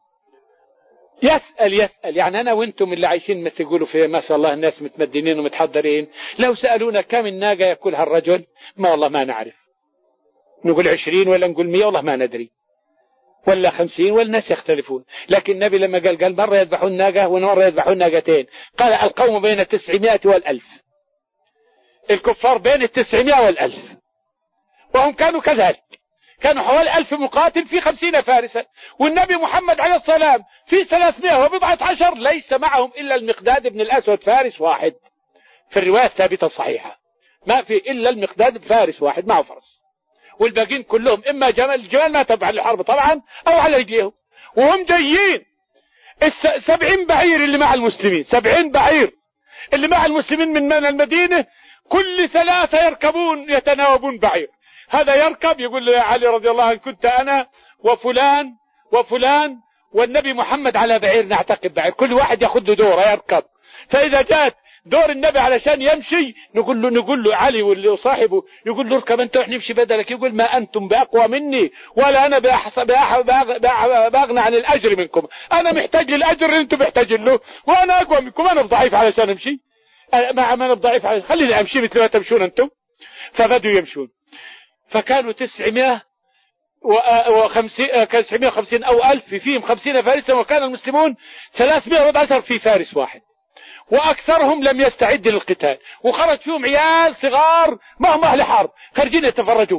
يسأل يسأل يعني أنا وإنتم اللي عايشين مثل يقولوا في ما شاء الله الناس متمدنين ومتحضرين، لو سألونا كم الناقة يأكلها الرجل، ما والله ما نعرف، نقول عشرين ولا نقول مية والله ما ندري، ولا خمسين، والناس يختلفون. لكن النبي لما قال قال مرة يذبحون ناقة ومرة يذبحون ناقتين، قال القوم بين التسعمائة والألف، الكفار بين التسعمائة والألف، وهم كانوا كذلك، كانوا حوالي ألف مقاتل في خمسين فارسا، والنبي محمد عليه السلام في ثلاثمائة وبضعة عشر ليس معهم إلا المقداد بن الأسود فارس واحد، في الرواية الثابتة الصحيحة ما في إلا المقداد فارس واحد معه فرس، والباقين كلهم إما جمل، الجمال ما تبع الحرب طبعا أو على رجليهم، وهم جايين سبعين بعير اللي مع المسلمين، سبعين بعير اللي مع المسلمين من من المدينة، كل ثلاثة يركبون يتناوبون بعير، هذا يركب يقول علي رضي الله عنه كنت أنا وفلان وفلان والنبي محمد على بعير نعتقب بعير، كل واحد ياخذ له دوره يركب، فإذا جاءت دور النبي علشان يمشي نقول له نقول له علي واللي صاحبه يقول له اركب انت ونمشي بدلك، يقول ما أنتم بأقوى مني ولا أنا بأغنى عن الأجر منكم، أنا محتاج للأجر اللي انتم محتاجين له، وأنا أقوى منكم، أنا ضعيف علشان أمشي، ما أنا ضعيف علشان خليني أمشي مثل ما تمشون أنتم. فبدوا يمشون، فكانوا تسعمائة وخمسين تسعمائة وخمسين أو ألف فيهم خمسين فارسا، وكان المسلمون ثلاثمائة وعشرة في فارس واحد، وأكثرهم لم يستعد للقتال، وخرج فيهم عيال صغار ما هم أهل حرب خارجين يتفرجون،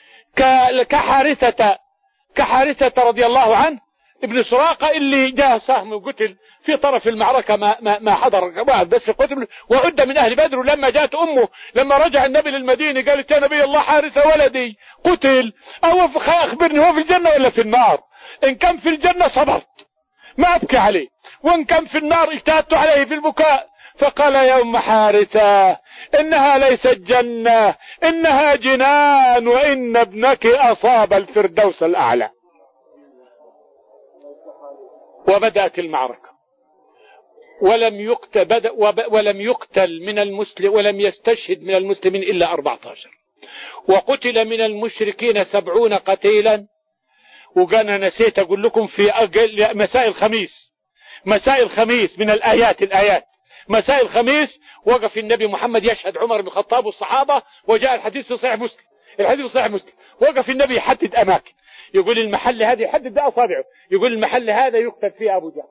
كحارثة كحارثة رضي الله عنه ابن سراقة اللي جاء سهم وقتل في طرف المعركة، ما, ما, ما حضر واحد بس قتل وعد من أهل بدر. ولما جاءت أمه لما رجع النبي للمدينة قالت يا نبي الله حارثة ولدي قتل، أو أخبرني هو في الجنة ولا في النار، إن كان في الجنة صبرت ما أبكي عليه، وإن كان في النار اجتهدت عليه في البكاء. فقال يا أم حارثة إنها ليست جنة إنها جنان، وإن ابنك أصاب الفردوس الأعلى. وبدأت المعركة، ولم يقتل ولم يقتل من المسلم ولم يستشهد من المسلمين إلا أربعة عشر، وقتل من المشركين سبعون قتيلا. وقانا نسيت أقول لكم في مساء الخميس، مساء الخميس من الآيات الآيات مساء الخميس وقف النبي محمد يشهد عمر بن الخطاب والصحابة، وجاء الحديث في صحيح مسلم، الحديث في صحيح مسلم وقف النبي يحدد أماكن، يقول المحل هذا يحدد ده أصابعه، يقول المحل هذا يقتل فيه أبو جهل،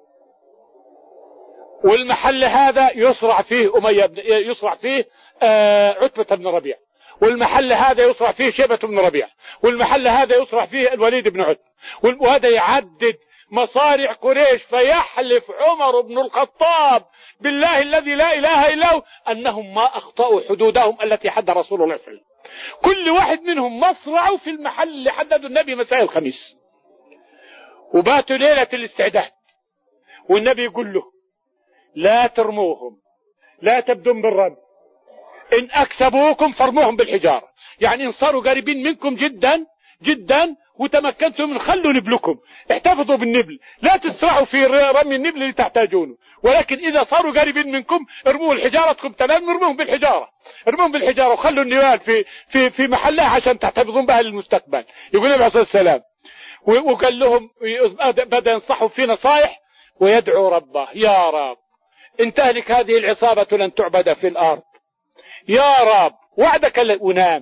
والمحل هذا يصرع فيه أمية بن يصرع فيه آه عتبة بن ربيع، والمحل هذا يصرع فيه شيبة بن ربيع، والمحل هذا يصرع فيه الوليد بن عتبة، وهذا يعدد مصارع قريش. فيحلف عمر بن الخطاب بالله الذي لا إله إلا هو أنهم ما أخطأوا حدودهم التي حد رسول الله صلى الله عليه وسلم، كل واحد منهم مصرعوا في المحل اللي حددوا النبي مساء الخميس، وباتوا ليلة الاستعداد، والنبي يقول له لا ترموهم، لا تبدون بالرمي، إن أكسبوكم فرموهم بالحجارة، يعني إن صاروا قريبين منكم جدا جدا وتمكنتم من خلوا نبلكم، احتفظوا بالنبل، لا تسرعوا في رمي النبل اللي تحتاجونه، ولكن إذا صاروا قريبين منكم ارموا الحجارتكم تمام، ارموهم بالحجارة، ارموهم بالحجارة وخلوا النوال في في في محلها عشان تحتفظون بها للمستقبل. يقول النبي عليه الصلاة والسلام، وقال لهم بدأ ينصحوا في نصائح ويدعو ربه، يا رب إن تهلك هذه العصابة لن تعبد في الأرض، يا رب وعدك ونام،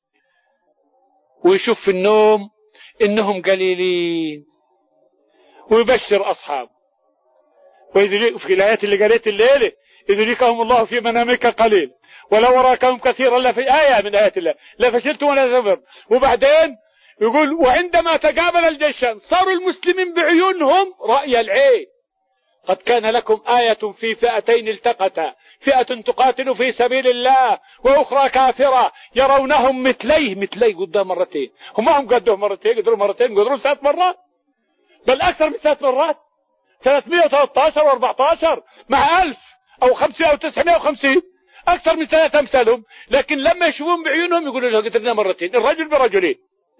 ويشوف في النوم إنهم قليلين ويبشر أصحابه. وفي الآيات اللي قالت الليلة يدركهم الله في منامك قليل ولو وراكهم كثيرا لفي آية من آيات الله لفشلتم ولا تفر. وبعدين يقول وعندما تقابل الجيشان صاروا المسلمين بعيونهم رأي العين، قد كان لكم آية في فئتين التقتا، فئة تقاتل في سبيل الله وأخرى كافرة يرونهم مثليه مثليه قدام مرتين، هم هم قدوه مرتين قدروا مرتين قدروا ثلاث مرات، بل أكثر من ثلاث مرات، ثلاثمائة وثلاثة عشر وأربعة عشر مع ألف أو خمسين أو تسعمائة وخمسين، أكثر من ثلاثة أمثالهم، لكن لما يشوفون بعيونهم يقولوا له قتلنا مرتين، الرجل برجلين،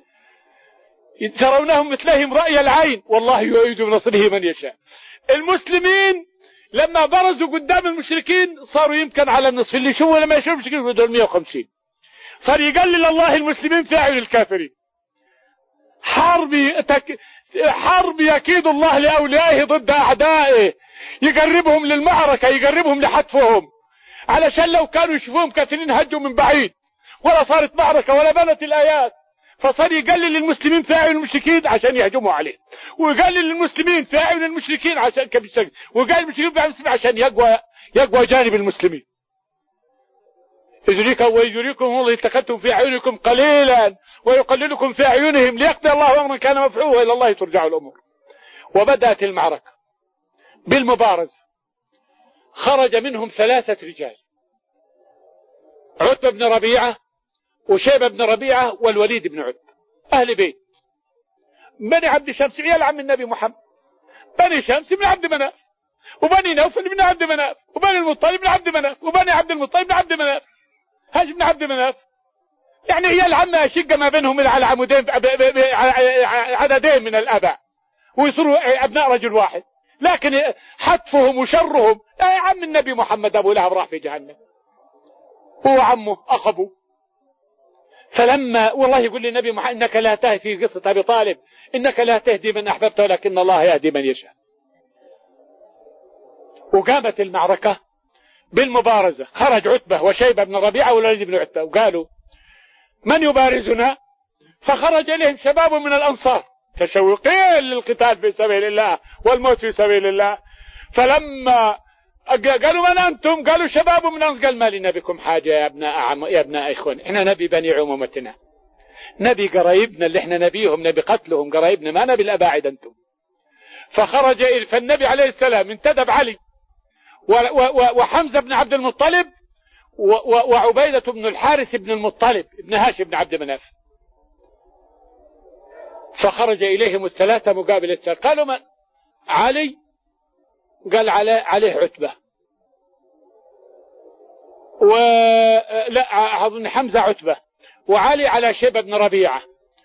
ترونهم مثلهم رأي العين، والله يؤيد بنصره من يشاء. المسلمين لما برزوا قدام المشركين صاروا يمكن على النصف، اللي يشوفوا لما يشوفوا المشركين يقولوا مئة وخمسين، صار يقلل الله المسلمين في أعين الكافرين. حرب تك... حرب يكيد الله لأوليائه ضد أعدائه، يقربهم للمعركة، يقربهم لحتفهم، علشان لو كانوا يشوفوهم كثيرين هجوا من بعيد ولا صارت معركة ولا بنت الآيات. فصار يقلل المسلمين في أعين المشركين عشان يهجموا عليه، ويقلل المسلمين في أعين المشركين عشان كبير، وقال المشركين في أعين المسلمين عشان يقوى يقوى جانب المسلمين. يدريكم ويدريكم الله اتخذتم في أعينكم قليلا ويقللكم في أعينهم ليقضي الله أمرا كان مفعولا وإلى الله ترجع الأمور. وبدأت المعركة بالمبارزة، خرج منهم ثلاثة رجال، عتبة بن ربيعة وشيبة بن ربيعة والوليد بن عتبة، أهل بيت بني عبد شمس عيال عم النبي محمد، بني شمس بن عبد مناف، وبني نوفل بن عبد مناف، وبني المطلب بن عبد مناف، وبني عبد المطلب بن عبد مناف، هاج بن عبد مناف، يعني عيال عم أشقة ما بينهم على عمودين عددين من الآباء ويصيروا أبناء رجل واحد، لكن حتفهم وشرهم عم النبي محمد أبو لهب راح في جهنم، هو عمه أخبه. فلما والله يقول لي النبي محمد إنك لا تهدي في قصة أبي طالب، إنك لا تهدي من أحببت ولكن الله يهدي من يشاء. وقامت المعركة بالمبارزة، خرج عتبة وشيبة بن ربيعة والوليد بن عتبة وقالوا من يبارزنا؟ فخرج إليهم شباب من الأنصار تشوقين للقتال في سبيل الله والموت في سبيل الله. فلما قالوا من أنتم؟ قالوا شباب من الأنصار. قال ما لنا بكم حاجة يا ابناء عم... يا ابناء إخوان، إحنا نبي بني عمومتنا، نبي قرايبنا اللي إحنا نبيهم، نبي قتلهم قرايبنا، ما نبي الأباعد أنتم. فخرج إلى فالنبي عليه السلام انتدب علي وحمزة بن عبد المطلب وعبيدة بن الحارث بن المطلب ابن هاشم بن عبد مناف، فخرج إليهم الثلاثة مقابل الثلاثة. قالوا من؟ علي. قال عليه, عليه عتبة، ولا أظن حمزة عتبة، وعلي على شيبة بن ربيعة،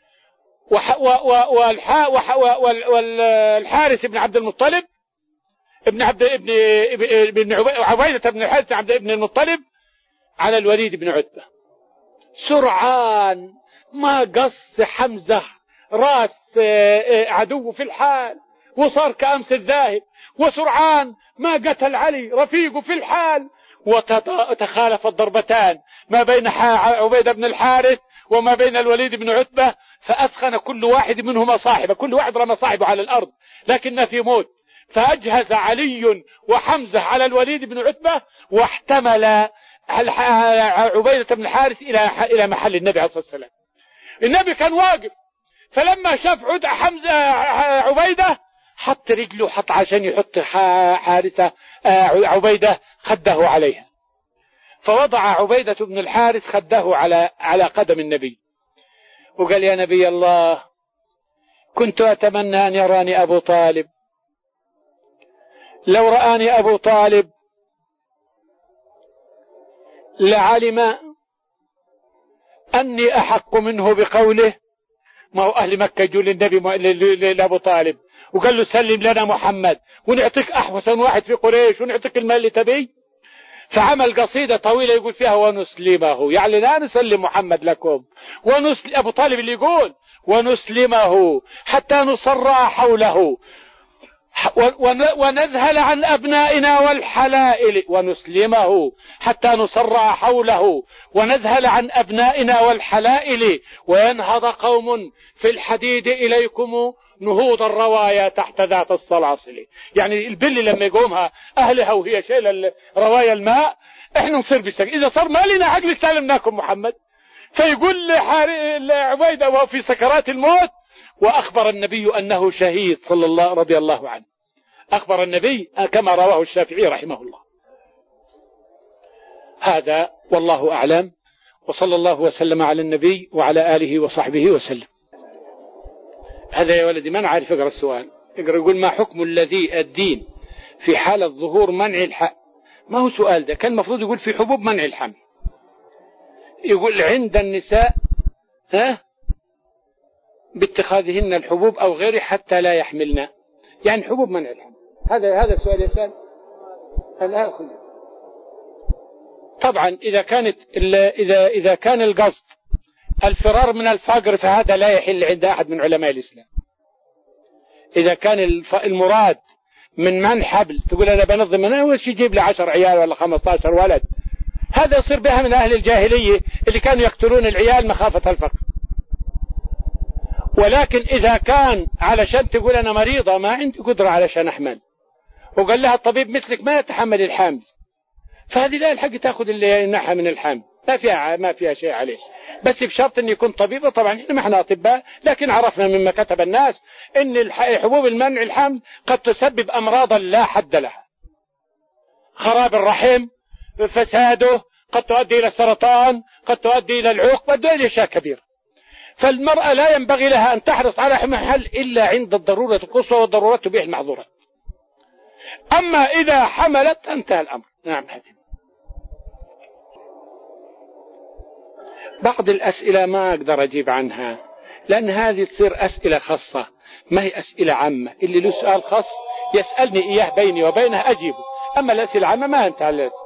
والحارث بن عبد المطلب ابن عبد ابن ابن عبيدة بن الحارث عبد ابن المطلب على الوليد بن عتبة. سرعان ما قص حمزة راس عدو في الحال وصار كأمس الذاهب، وسرعان ما قتل علي رفيقه في الحال، وتخالف الضربتان ما بين عبيدة بن الحارث وما بين الوليد بن عتبة، فأثخن كل واحد منهما صاحبه، كل واحد رمى صاحبه على الأرض لكن في موت. فأجهز علي وحمزة على الوليد بن عتبة، واحتمل عبيدة بن الحارث إلى إلى محل النبي عليه الصلاة والسلام. النبي كان واقف، فلما شاف عد حمزة عبيدة حط رجله، حط عشان يحط حارثة عبيدة خده عليها، فوضع عبيدة بن الحارث خده على على قدم النبي، وقال يا نبي الله كنت أتمنى أن يراني أبو طالب، لو رآني أبو طالب لعلم أني أحق منه بقوله. ما هو أهل مكة يقول للنبي لأبو طالب وقال له سلم لنا محمد ونعطيك أحسن واحد في قريش ونعطيك المال اللي تبي. فعمل قصيدة طويلة يقول فيها ونسلمه، يعني لا نسلم محمد لكم، ونسلم أبو طالب اللي يقول ونسلمه حتى نصرع حوله ونذهل عن أبنائنا والحلائل، ونسلمه حتى نصرع حوله ونذهل عن أبنائنا والحلائل، وينهض قوم في الحديد إليكم نهوض الروايا تحت ذات الصلاصل. يعني البل لما يقومها أهلها وهي شايلة روايا الماء احنا نصير بسك، إذا صار ما لنا عقل استلمناكم محمد. فيقول لعبيدة وهو في سكرات الموت، وأخبر النبي أنه شهيد صلى الله رضي الله عنه، أخبر النبي كما رواه الشافعي رحمه الله. هذا والله أعلم، وصلى الله وسلم على النبي وعلى آله وصحبه وسلم. هذا يا ولدي ما نعرف اقرأ السؤال، اقرأ يقول ما حكم الذي الدين في حالة ظهور منع الحق ما هو سؤال ده، كان المفروض يقول في حبوب منع الحمل، يقول عند النساء ها باتخاذهن الحبوب أو غيره حتى لا يحملن، يعني حبوب منع الحمل. هذا هذا السؤال يسأل الآن. طبعا إذا كانت إذا إذا كان القصد الفرار من الفقر فهذا لا يحل عند أحد من علماء الإسلام. إذا كان المراد من منع حبل، تقول أنا بنظم أنا وش يجيب لي عشر عيال ولا خمسة عشر ولد، هذا يصير بها من أهل الجاهلية اللي كانوا يقتلون العيال مخافة الفقر. ولكن إذا كان علشان تقول أنا مريضة ما عندي قدرة علشان أحمل، وقال لها الطبيب مثلك ما يتحمل الحمل، فهذه لا الحق تأخذ اللي ينحى من الحمل، ما فيها ما فيها شيء عليه، بس بشرط أن يكون طبيبة. طبعا إحنا ما إحنا أطباء، لكن عرفنا مما كتب الناس أن حبوب المنع الحمل قد تسبب أمراضا لا حد لها، خراب الرحم، فساده، قد تؤدي إلى السرطان، قد تؤدي إلى العوق، قد تؤدي إلى أشياء كبيرة. فالمرأة لا ينبغي لها أن تحرص على حمل إلا عند الضرورة القصوى، والضرورات تبيح المعذورات. أما إذا حملت انتهى الأمر. نعم. بعض الأسئلة ما أقدر أجيب عنها، لأن هذه تصير أسئلة خاصة ما هي أسئلة عامة. اللي له سؤال خاص يسألني إياه بيني وبينه أجيبه، أما الأسئلة العامة ما انتهى.